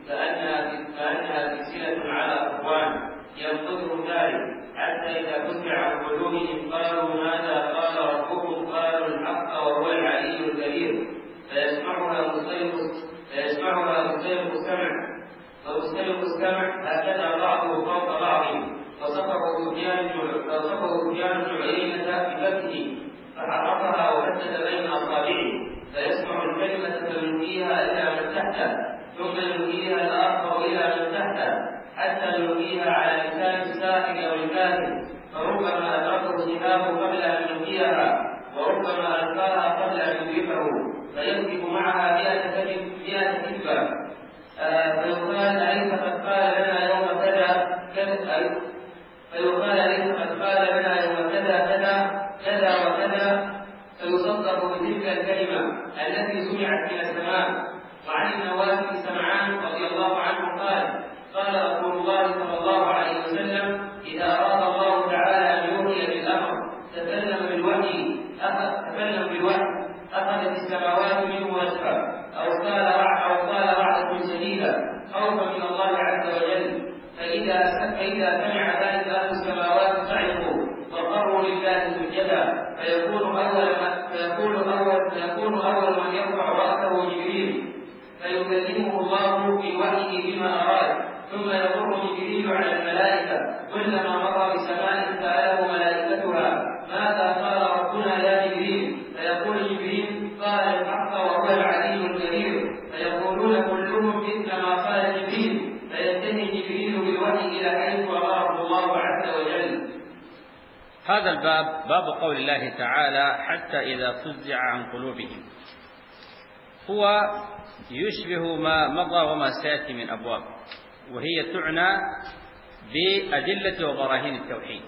كأنها سلسلة على أكوان ينقضه ذلك حتى إذا فتح عن قلوبهم قالوا ماذا قال ربكم قالوا الحق وهو العلي الكبير. فيسمعها مستيقظ فيسمعها مستيقظ السمع ومستيقظ السمع هكذا بعضه فوق بعض. فصفه سفيان بن عيينة بفكه فحركها وحدد بين أصابعه، فيسمع الكلمة فيلقيها إلى من تحته ثم يلقيها الآخر إلى من تحته حتى يلقيها على لسان الساحر أو الكاهن، فربما أدركه السحاب قبل أن يلقيها وربما ألقاها قبل أن يدركه، فيكذب معها مئة كذبة. فيقال أليس قد قال لنا يوم كذا كذا فيقال أليس قد قال لنا يوم كذا كذا كذا وكذا، فيصدق بتلك الكلمة التي سمعت من السماء. وعن النواس بن سمعان رضي الله عنه قال: قال رسول الله صلى الله عليه وسلم: إذا أراد الله تعالى أن يوحي بالأمر تكلم بالوحي تكلم بالوحي أخذت السماوات منه وجها أو قال أو قال وعدة شديدة خوفا من الله عز وجل. فإذا فإذا سمع ذلك أهل السماوات صعقوا وقروا لله سجدا، فيكون أول فيكون أول فيكون أول من يرفع رأسه جبريل فيكلمه الله بوحيه بما أراد، ثم يمر جبريل على الملائكة كلما مر بسماء سأله ملائكتها ماذا قال ربنا يا جبريل؟ فيقول جبريل: قال الحق وهو العلي الكبير. فيقولون كلهم مثل ما قال جبريل، فينتهي جبريل بالوحي إلى حيث أمره الله عز وجل. هذا الباب باب قول الله تعالى: حتى إذا فزع عن قلوبهم، هو يشبه ما مضى وما سيأتي من أبواب، وهي تعنى بأدلة وبراهين التوحيد،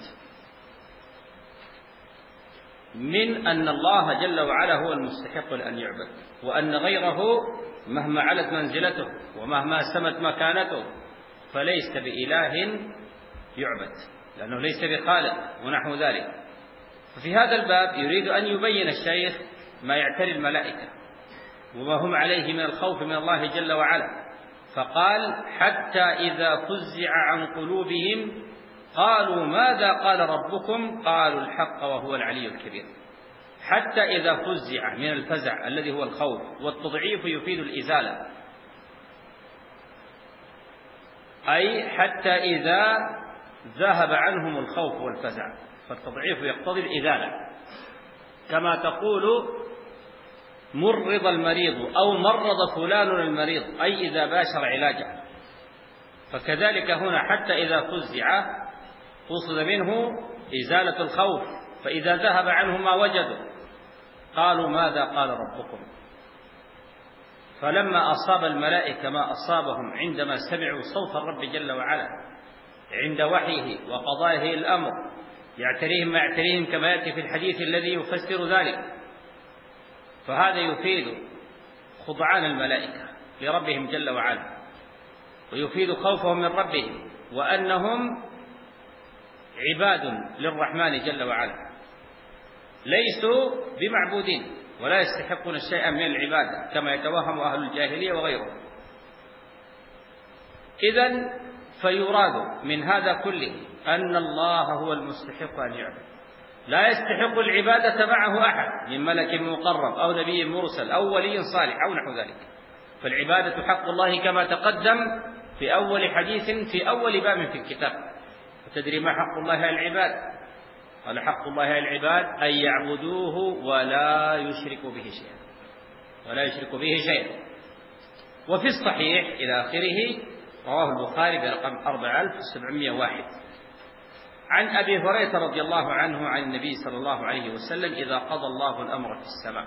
من أن الله جل وعلا هو المستحق لأن يعبد، وأن غيره مهما علت منزلته ومهما سمت مكانته فليس بإله يعبد، لأنه ليس بخالق ونحو ذلك. ففي هذا الباب يريد أن يبين الشيخ ما يعتري الملائكة وما هم عليه من الخوف من الله جل وعلا، فقال: حتى إذا فزع عن قلوبهم قالوا ماذا قال ربكم قالوا الحق وهو العلي الكبير. حتى إذا فزع من الفزع الذي هو الخوف، والتضعيف يفيد الإزالة، أي حتى إذا ذهب عنهم الخوف والفزع، فالتضعيف يقتضي الإزالة، كما تقول مرض المريض أو مرض فلان المريض، أي إذا باشر علاجه. فكذلك هنا حتى إذا فزع قصد منه إزالة الخوف، فإذا ذهب عنه ما وجدوا قالوا ماذا قال ربكم. فلما أصاب الملائكة ما أصابهم عندما سمعوا صوت الرب جل وعلا عند وحيه وقضائه الأمر يعتريهم ما يعتريهم كما يأتي في الحديث الذي يفسر ذلك، فهذا يفيد خضعان الملائكة لربهم جل وعلا، ويفيد خوفهم من ربهم، وأنهم عباد للرحمن جل وعلا ليسوا بمعبودين ولا يستحقون شيئا من العبادة كما يتوهم أهل الجاهلية وغيرهم. إذن فيراد من هذا كله أن الله هو المستحق أن يعبد، لا يستحق العبادة معه أحد من ملك مقرب أو نبي مرسل أو ولي صالح أو نحو ذلك، فالعبادة حق الله كما تقدم في أول حديث في أول باب في الكتاب. فتدري ما حق الله على العباد؟ قال حق الله على العباد أن يعبدوه ولا يشركوا به شيئا ولا يشركوا به شيئا. وفي الصحيح إلى آخره رواه البخاري برقم أربعة آلاف وسبعمائة وواحد عن أبي هريرة رضي الله عنه عن النبي صلى الله عليه وسلم: إذا قضى الله الأمر في السماء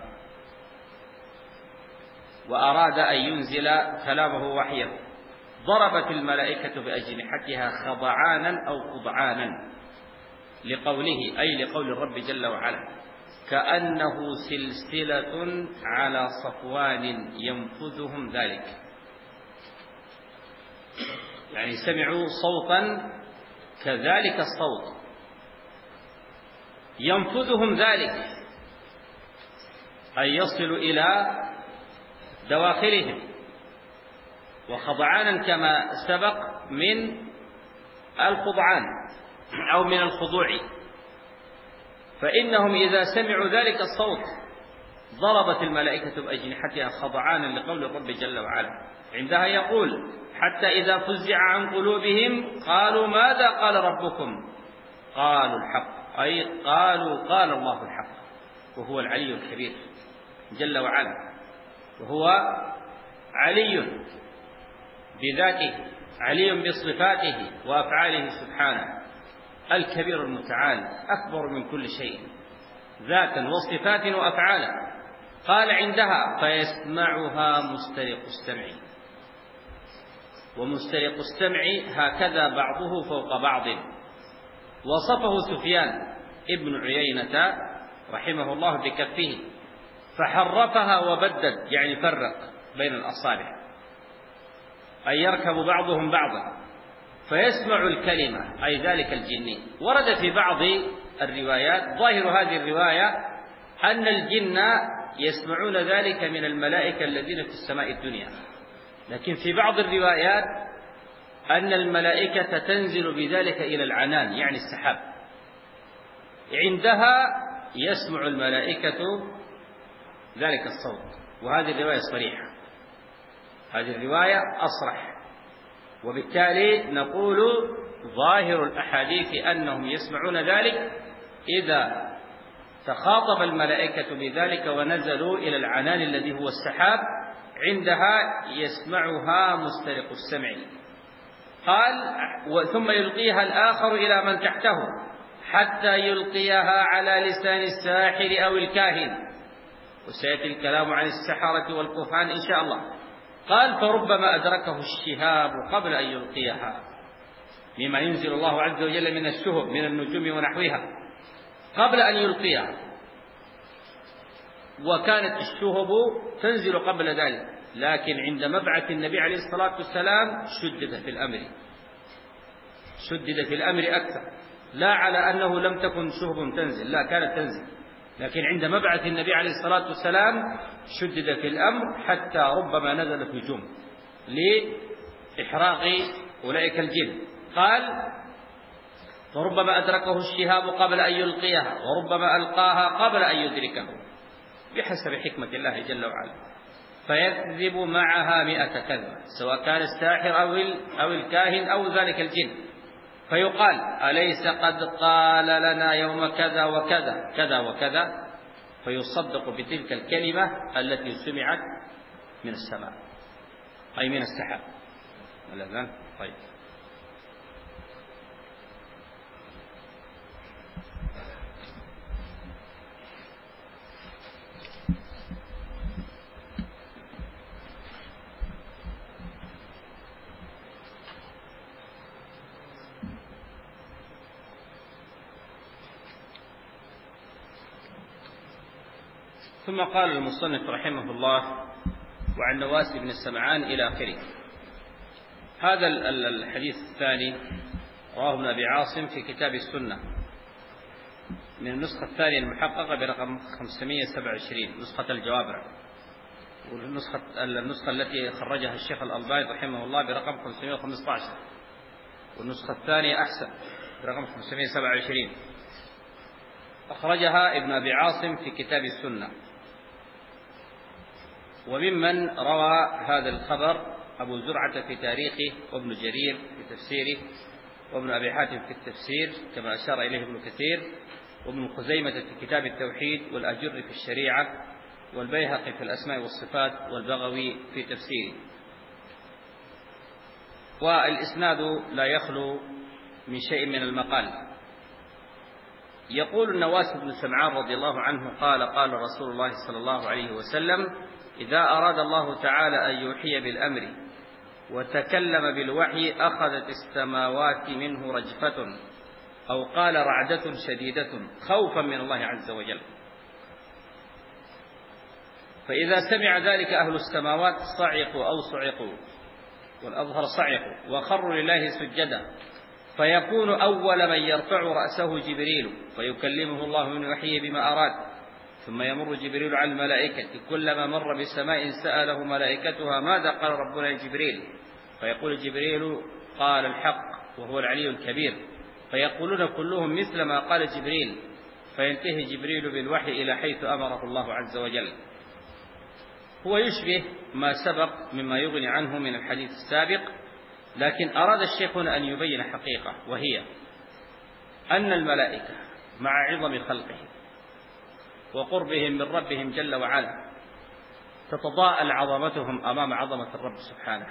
وأراد أن ينزل كلامه وحيه ضربت الملائكة بأجنحتها خضعانا أو خضعانا لقوله، أي لقول الرب جل وعلا: كأنه سلسلة على صفوان ينفذهم ذلك. يعني سمعوا صوتا كذلك الصوت ينفذهم ذلك، أي يصل إلى دواخلهم، وخضعانا كما سبق من الخضعان أو من الخضوع، فإنهم إذا سمعوا ذلك الصوت ضربت الملائكة بأجنحتها خضعانا لقول الرب جل وعلا. عندها يقول: حتى إذا فزع عن قلوبهم قالوا ماذا قال ربكم؟ قالوا الحق، أي قالوا قال الله الحق، وهو العلي الكبير جل وعلا، وهو علي بذاته علي بصفاته وأفعاله سبحانه، الكبير المتعال أكبر من كل شيء ذاتا وصفات وأفعالا. قال عندها: فيسمعها مسترق السمع. ومسترق السمع هكذا بعضه فوق بعض، وصفه سفيان ابن عيينة رحمه الله بكفه، فحرفها وبدد، يعني فرق بين الأصابع، أي يركب بعضهم بعضا فيسمع الكلمة، أي ذلك الجني. ورد في بعض الروايات ظاهر هذه الرواية أن الجن يسمعون ذلك من الملائكة الذين في السماء الدنيا، لكن في بعض الروايات أن الملائكة تنزل بذلك إلى العنان، يعني السحاب، عندها يسمع الملائكة ذلك الصوت. وهذه الرواية صريحة، هذه الرواية أصرح، وبالتالي نقول ظاهر الأحاديث أنهم يسمعون ذلك إذا تخاطب الملائكة بذلك ونزلوا إلى العنان الذي هو السحاب، عندها يسمعها مسترق السمع. قال: ثم يلقيها الآخر إلى من تحته حتى يلقيها على لسان الساحر أو الكاهن، وسيأتي الكلام عن السحرة والكهان إن شاء الله. قال: فربما أدركه الشهاب قبل أن يلقيها، مما ينزل الله عز وجل من الشهب من النجوم ونحوها قبل أن يلقيها، وكانت الشهب تنزل قبل ذلك، لكن عند مبعث النبي عليه الصلاة والسلام شدد في الأمر شدد في الأمر أكثر، لا على أنه لم تكن شهب تنزل، لا كانت تنزل، لكن عند مبعث النبي عليه الصلاة والسلام شدد في الأمر حتى ربما نزلت نجوم لإحراق أولئك الجن. قال: فربما أدركه الشهاب قبل أن يلقيها، وربما ألقاها قبل أن يدركه، بحسب حكمة الله جل وعلا، فيكذب معها مئة كذبة، سواء كان الساحر أو الكاهن أو ذلك الجن، فيقال: أليس قد قال لنا يوم كذا وكذا كذا وكذا، فيصدق بتلك الكلمة التي سمعت من السماء، أي من السحاب. الأذان طيب. ثم قال المصنف رحمه الله: وعن نواس بن السمعان إلى آخره. هذا الحديث الثاني رواه ابن أبي عاصم في كتاب السنة من النسخة الثانية المحققة برقم خمسمائة وسبعة وعشرين، نسخة الجوابر، والنسخة النسخة التي خرجها الشيخ الألباني رحمه الله برقم خمسمائة وخمسة عشر، والنسخة الثانية أحسن برقم خمسمائة وسبعة وعشرين، أخرجها ابن أبي عاصم في كتاب السنة. وممن روى هذا الخبر أبو زرعة في تاريخه، وابن جرير في تفسيره، وابن أبي حاتم في التفسير كما أشار إليه ابن كثير، وابن خزيمة في كتاب التوحيد، والأجر في الشريعة، والبيهقي في الأسماء والصفات، والبغوي في تفسيره. والإسناد لا يخلو من شيء من المقال. يقول النواس بن سمعان رضي الله عنه قال: قال رسول الله صلى الله عليه وسلم: إذا أراد الله تعالى أن يوحي بالأمر وتكلم بالوحي أخذت السماوات منه رجفة، أو قال رعدة شديدة، خوفا من الله عز وجل. فإذا سمع ذلك أهل السماوات صعقوا أو صعقوا، والأظهر صعقوا، وخروا لله سجدا، فيكون أول من يرفع رأسه جبريل فيكلمه الله من وحيه بما أراد، ثم يمر جبريل على الملائكة، كلما مر بسماء سأله ملائكتها: ماذا قال ربنا لجبريل؟ فيقول جبريل: قال الحق وهو العلي الكبير. فيقولون كلهم مثل ما قال جبريل، فينتهي جبريل بالوحي إلى حيث أمره الله عز وجل. هو يشبه ما سبق مما يغني عنه من الحديث السابق، لكن أراد الشيخ أن يبين حقيقة، وهي أن الملائكة مع عظم خلقه وقربهم من ربهم جل وعلا تتضاءل عظمتهم أمام عظمة الرب سبحانه،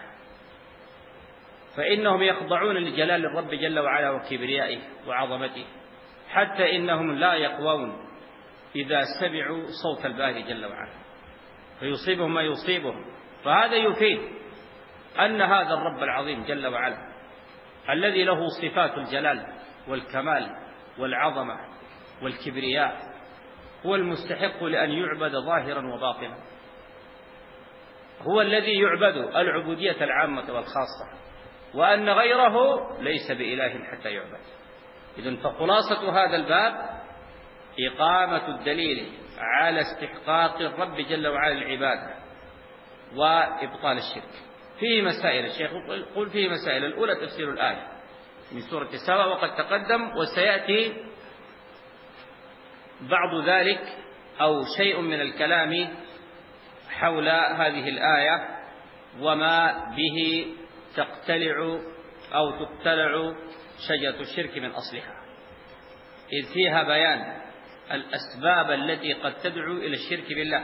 فإنهم يخضعون لجلال الرب جل وعلا وكبريائه وعظمته، حتى إنهم لا يقوون إذا سمعوا صوت الباري جل وعلا، فيصيبهم ما يصيبهم. فهذا يفيد أن هذا الرب العظيم جل وعلا الذي له صفات الجلال والكمال والعظمة والكبرياء هو المستحق لأن يعبد ظاهرا وباطنا، هو الذي يعبد العبودية العامة والخاصة، وأن غيره ليس بإله حتى يعبد. إذن فخلاصة هذا الباب إقامة الدليل على استحقاق الرب جل وعلا العبادة وإبطال الشرك. فيه مسائل، الشيخ يقول فيه مسائل. الأولى تفسير الآية من سورة سبأ وقد تقدم، وسيأتي بعض ذلك أو شيء من الكلام حول هذه الآية وما به تقتلع أو تقتلع شجرة الشرك من أصلها، إذ فيها بيان الأسباب التي قد تدعو إلى الشرك بالله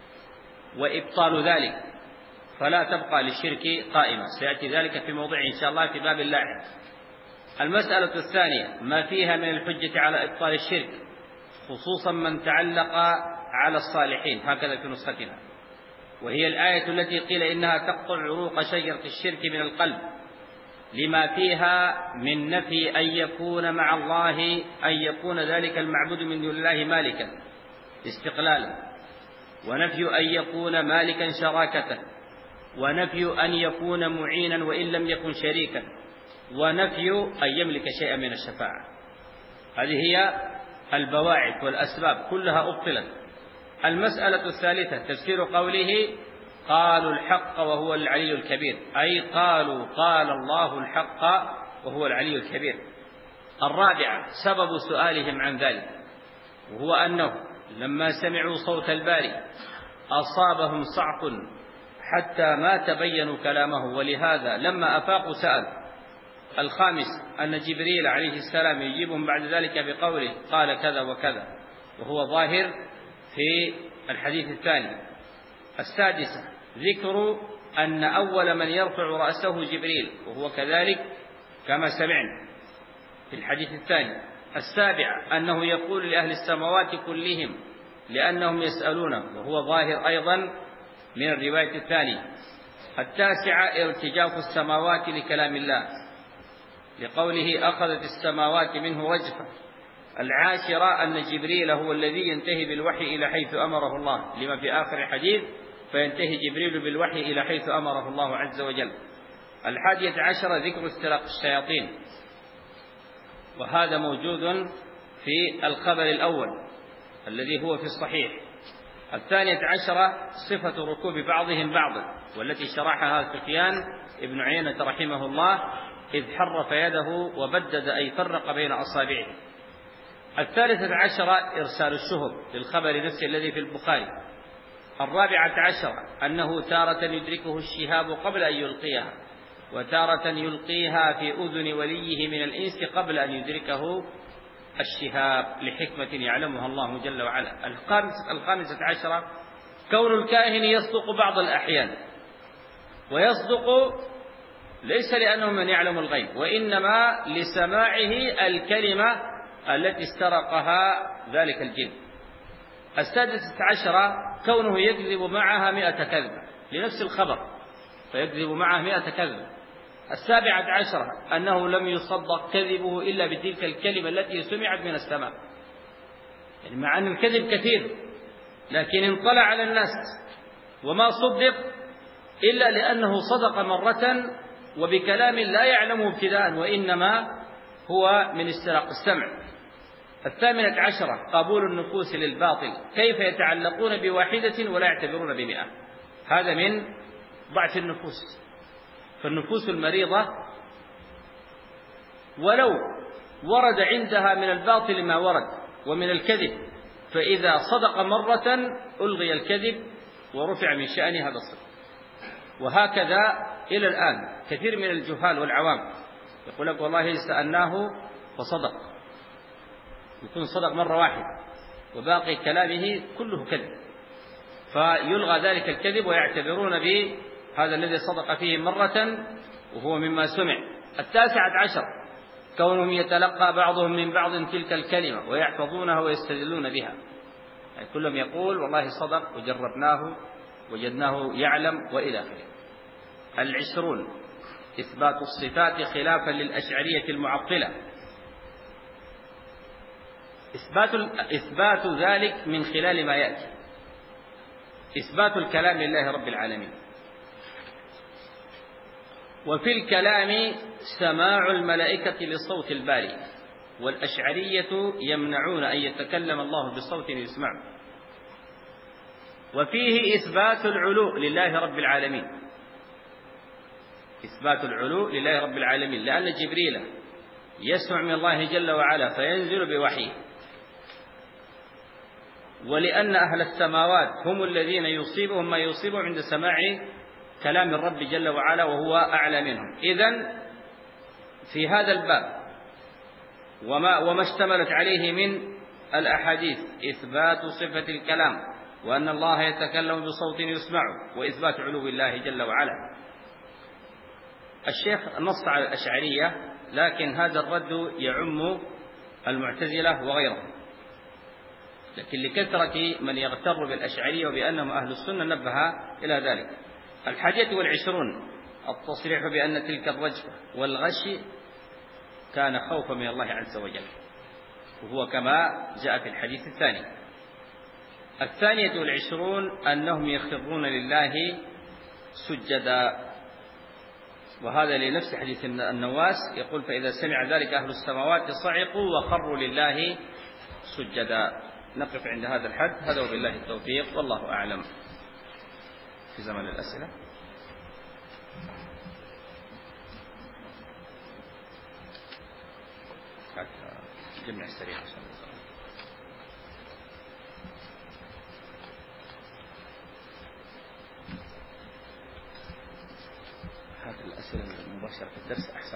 وإبطال ذلك، فلا تبقى للشرك قائمة. سيأتي ذلك في موضع إن شاء الله في باب اللاحق. المسألة الثانية ما فيها من الحجة على إبطال الشرك، خصوصا من تعلق على الصالحين، هكذا في نسختنا، وهي الآية التي قيل إنها تقطع عروق شجرة الشرك من القلب، لما فيها من نفي أن يكون مع الله أن يكون ذلك المعبود من دون الله مالكا استقلالا، ونفي أن يكون مالكا شراكة، ونفي أن يكون معينا وإن لم يكن شريكا، ونفي أن يملك شيئا من الشفاعة. هذه هي البواعث والأسباب كلها أبطلت. المسألة الثالثة تفسير قوله: قالوا الحق وهو العلي الكبير، أي قالوا قال الله الحق وهو العلي الكبير. الرابعة سبب سؤالهم عن ذلك، وهو أنه لما سمعوا صوت الباري أصابهم صعق حتى ما تبينوا كلامه، ولهذا لما أفاقوا سألوا. الخامس أن جبريل عليه السلام يجيبهم بعد ذلك بقوله قال كذا وكذا، وهو ظاهر في الحديث الثاني. السادسة ذكر أن أول من يرفع رأسه جبريل، وهو كذلك كما سمعنا في الحديث الثاني. السابعة أنه يقول لأهل السماوات كلهم لأنهم يسألونه، وهو ظاهر أيضا من الرواية الثانية. التاسعة ارتجاف السماوات لكلام الله، لقوله أخذت السماوات منه رجفة، العاشرة أن جبريل هو الذي ينتهي بالوحي إلى حيث أمره الله، لما في آخر الحديث فينتهي جبريل بالوحي إلى حيث أمره الله عز وجل. الحادية عشرة ذكر استراق الشياطين، وهذا موجود في الخبر الأول الذي هو في الصحيح. الثانية عشرة صفة ركوب بعضهم بعضا، والتي شرحها سفيان ابن عيينة رحمه الله إذ حرف يده وبدد أي فرق بين أصابعه. الثالثة عشرة إرسال الشهب للخبر نفسه الذي في البخاري. الرابعة عشرة أنه تارة يدركه الشهاب قبل أن يلقيها، وتارة يلقيها في أذن وليه من الإنس قبل أن يدركه الشهاب لحكمة يعلمها الله جل وعلا. الخامسة, الخامسة عشرة كون الكاهن يصدق بعض الأحيان، ويصدق ليس لأنه من يعلم الغيب، وإنما لسماعه الكلمة التي استرقها ذلك الجن. السادسة عشرة كونه يكذب معها مئة كذبة لنفس الخبر، فيكذب معها مئة كذبة. السابعة عشرة أنه لم يصدق كذبه إلا بتلك الكلمة التي سمعت من السماء، يعني مع أن الكذب كثير لكن انطلع على الناس وما صدق إلا لأنه صدق مرة وبكلام لا يعلمه ابتداء، وإنما هو من استراق السمع. الثامنة عشرة قبول النفوس للباطل، كيف يتعلقون بواحدة ولا يعتبرون بمئة، هذا من ضعف النفوس. فالنفوس المريضة ولو ورد عندها من الباطل ما ورد ومن الكذب، فإذا صدق مرة ألغي الكذب ورفع من شأن هذا الصدق. وهكذا إلى الآن كثير من الجهال والعوام يقول لك والله سألناه فصدق، يكون صدق مرة واحدة وباقي كلامه كله كذب، فيلغى ذلك الكذب ويعتبرون بهذا الذي صدق فيه مرة وهو مما سمع. التاسعة عشر كونهم يتلقى بعضهم من بعض تلك الكلمة ويحفظونها ويستدلون بها، يعني كلهم يقول والله صدق وجربناه وجدناه يعلم وإلى آخره. العشرون إثبات الصفات خلافا للأشعرية المعطلة، إثبات, إثبات ذلك من خلال ما يأتي. إثبات الكلام لله رب العالمين، وفي الكلام سماع الملائكة لصوت الباري، والأشعرية يمنعون أن يتكلم الله بصوت يسمع. وفيه إثبات العلو لله رب العالمين، إثبات العلو لله رب العالمين، لأن جبريل يسمع من الله جل وعلا فينزل بوحيه، ولأن أهل السماوات هم الذين يصيبهم ما يصيبهم عند سماع كلام الرب جل وعلا وهو أعلى منهم. إذن في هذا الباب وما, وما اشتملت عليه من الأحاديث إثبات صفة الكلام، وأن الله يتكلم بصوت يسمعه، وإثبات علو الله جل وعلا. الشيخ نص على الأشعرية، لكن هذا الرد يعم المعتزلة وغيرهم، لكن لكثرة من يغتر بالأشعرية وبأنهم أهل السنة نبه إلى ذلك. الحادية والعشرون التصريح بأن تلك الرجفة والغش كان خوفا من الله عز وجل، وهو كما جاء في الحديث الثاني. الثانية والعشرون أنهم يخرون لله سجدا، وهذا لنفس حديث النواس يقول فإذا سمع ذلك أهل السماوات صعقوا وخروا لله سجدا. نقف عند هذا الحد، هذا وبالله التوفيق، والله أعلم. في زمن الأسئلة جمع السريع عشان هذه الأسئلة المباشرة في الدرس أحسن.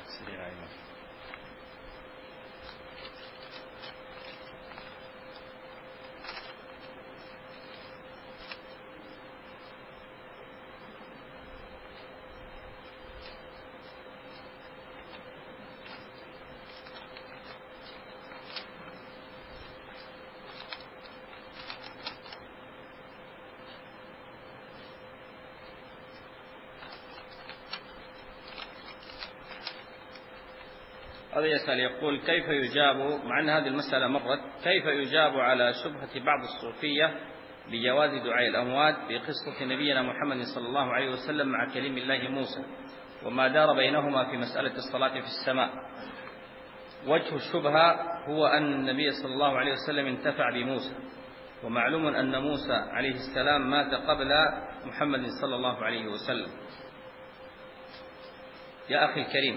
هذا يسأل يقول كيف يجاب، مع أن هذه المسألة مرت، كيف يجاب على شبهة بعض الصوفية بجواز دعاء الأموات في قصة نبينا محمد صلى الله عليه وسلم مع كليم الله موسى وما دار بينهما في مسألة الصلاة في السماء؟ وجه الشبهة هو أن النبي صلى الله عليه وسلم انتفع بموسى، ومعلوم أن موسى عليه السلام مات قبل محمد صلى الله عليه وسلم. يا أخي الكريم،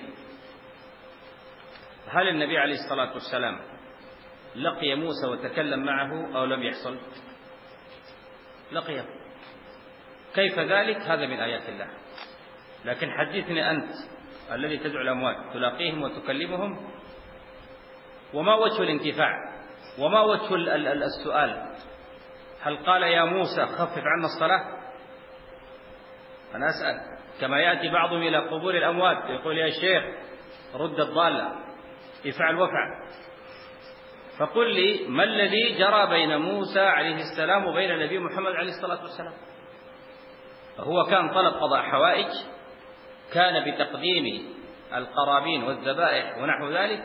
هل النبي عليه الصلاة والسلام لقي موسى وتكلم معه أو لم يحصل؟ لقيه. كيف ذلك؟ هذا من آيات الله. لكن حدثني أنت الذي تدعو الأموات تلاقيهم وتكلمهم، وما وجه الانتفاع؟ وما وجه السؤال؟ هل قال يا موسى خفف عنا الصلاة؟ أنا أسأل. كما يأتي بعضهم إلى قبور الأموات يقول يا شيخ رد الضالة، افعل وافعل. فقل لي ما الذي جرى بين موسى عليه السلام وبين النبي محمد عليه الصلاة والسلام؟ هو كان طلب قضاء حوائج، كان بتقديم القرابين والذبائح ونحو ذلك،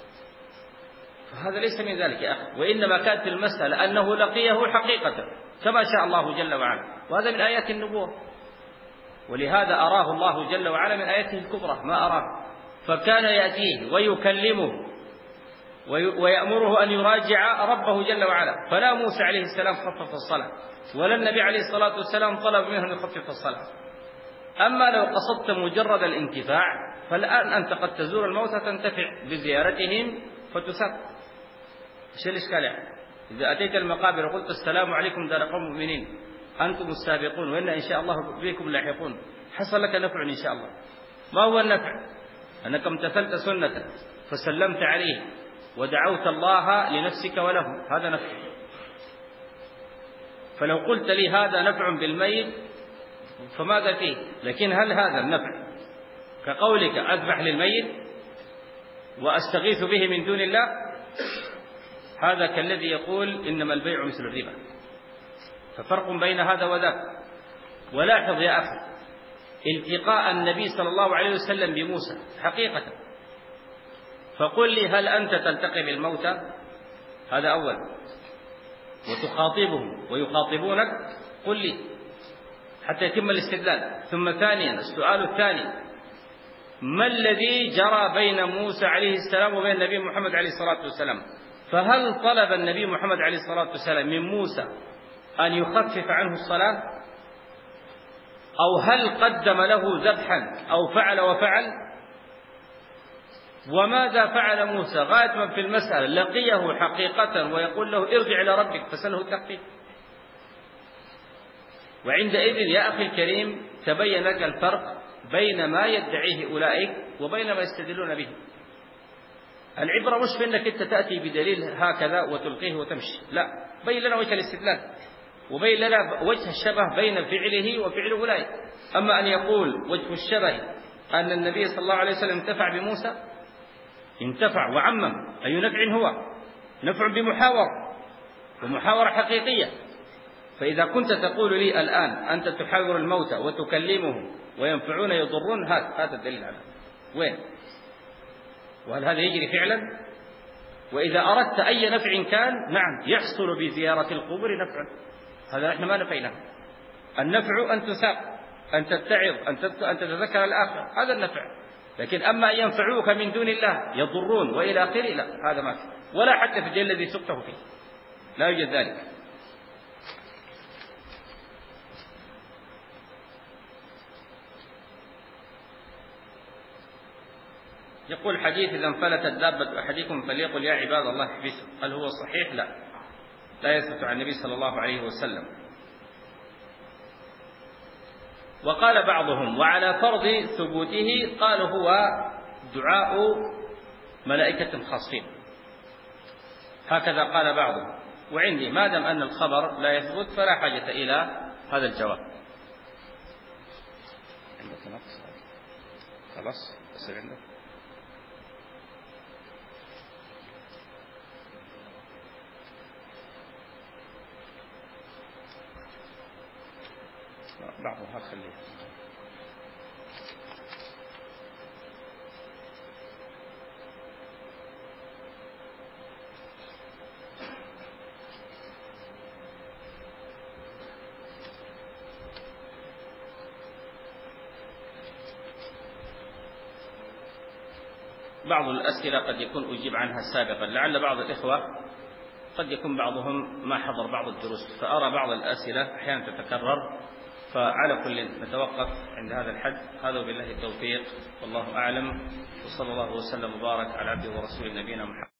فهذا ليس من ذلك يا أخي. وإنما كانت المسألة أنه لقيه حقيقة كما شاء الله جل وعلا، وهذا من آيات النبوة، ولهذا أراه الله جل وعلا من آياته الكبرى ما أراه. فكان يأتيه ويكلمه ويأمره أن يراجع ربه جل وعلا، فلا موسى عليه السلام خفف الصلاة ولا النبي عليه الصلاة والسلام طلب منه أن يخفف الصلاة. أما لو قصدت مجرد الانتفاع فالآن أنت قد تزور الموتى تنتفع بزيارتهم فتساب. ايش الإشكال يعني؟ إذا أتيت المقابر وقلت السلام عليكم دار قوم مؤمنين أنتم السابقون وإن إن شاء الله بكم لاحقون، حصل لك نفع إن شاء الله. ما هو النفع؟ أنك امتثلت سنة فسلمت عليه ودعوت الله لنفسك وله، هذا نفع. فلو قلت لي هذا نفع بالميت فماذا فيه؟ لكن هل هذا النفع كقولك أذبح للميت وأستغيث به من دون الله؟ هذا كالذي يقول إنما البيع مثل الربا، ففرق بين هذا وذاك. ولاحظ يا أخي التقاء النبي صلى الله عليه وسلم بموسى حقيقة. فقل لي هل أنت تلتقي بالموتى؟ هذا أول، وتخاطبهم ويخاطبونك؟ قل لي حتى يتم الاستدلال. ثم ثانيا السؤال الثاني، ما الذي جرى بين موسى عليه السلام وبين النبي محمد عليه الصلاة والسلام؟ فهل طلب النبي محمد عليه الصلاة والسلام من موسى أن يخفف عنه الصلاة، أو هل قدم له ذبحا أو فعل وفعل؟ وماذا فعل موسى؟ غاية ما في المسألة لقيه حقيقة ويقول له ارجع إلى ربك فسله التخفيف. وعندئذ يا أخي الكريم تبين لك الفرق بين ما يدعيه أولئك وبين ما يستدلون به. العبرة مش في أنك أنت تأتي بدليل هكذا وتلقيه وتمشي، لا، بين لنا وجه الاستدلال وبين لنا وجه الشبه بين فعله وفعل أولئك. أما أن يقول وجه الشبه أن النبي صلى الله عليه وسلم انتفع بموسى، انتفع وعمم، أي نفع هو؟ نفع بمحاورة، ومحاورة حقيقية. فإذا كنت تقول لي الآن أنت تحاور الموتى وتكلمهم وينفعون يضرون، هذا الدليل على وين؟ وهل هذا يجري فعلا؟ وإذا أردت أي نفع كان، نعم يحصل بزيارة القبور نفع، هذا نحن ما نفيناه. النفع أن تساق، أن تتعظ، أن تتذكر الآخرة، هذا النفع. لكن أما أن ينفعوك من دون الله يضرون وإلى آخره، لا، هذا ما في، ولا حتى في الدين الذي سقته فيه لا يوجد ذلك. يقول حديث إذا انفلتت دابة أحدكم فليقل يا عباد الله احبسوا، هل هو صحيح؟ لا، لا يثبت عن النبي صلى الله عليه وسلم. وقال بعضهم وعلى فرض ثبوته قالوا هو دعاء ملائكة خاصين، هكذا قال بعضهم. وعندي ما دام أن الخبر لا يثبت فلا حاجة إلى هذا الجواب. خلاص أسأل عندك. بعضها خليه. بعض الأسئلة قد يكون أجيب عنها سابقا، لعل بعض الإخوة قد يكون بعضهم ما حضر بعض الدروس، فأرى بعض الأسئلة أحيانا تتكرر، فعلى كل نتوقف عند هذا الحد. هذا بالله التوفيق والله أعلم، وصلى الله وسلم وبارك على عبده ورسوله نبينا محمد.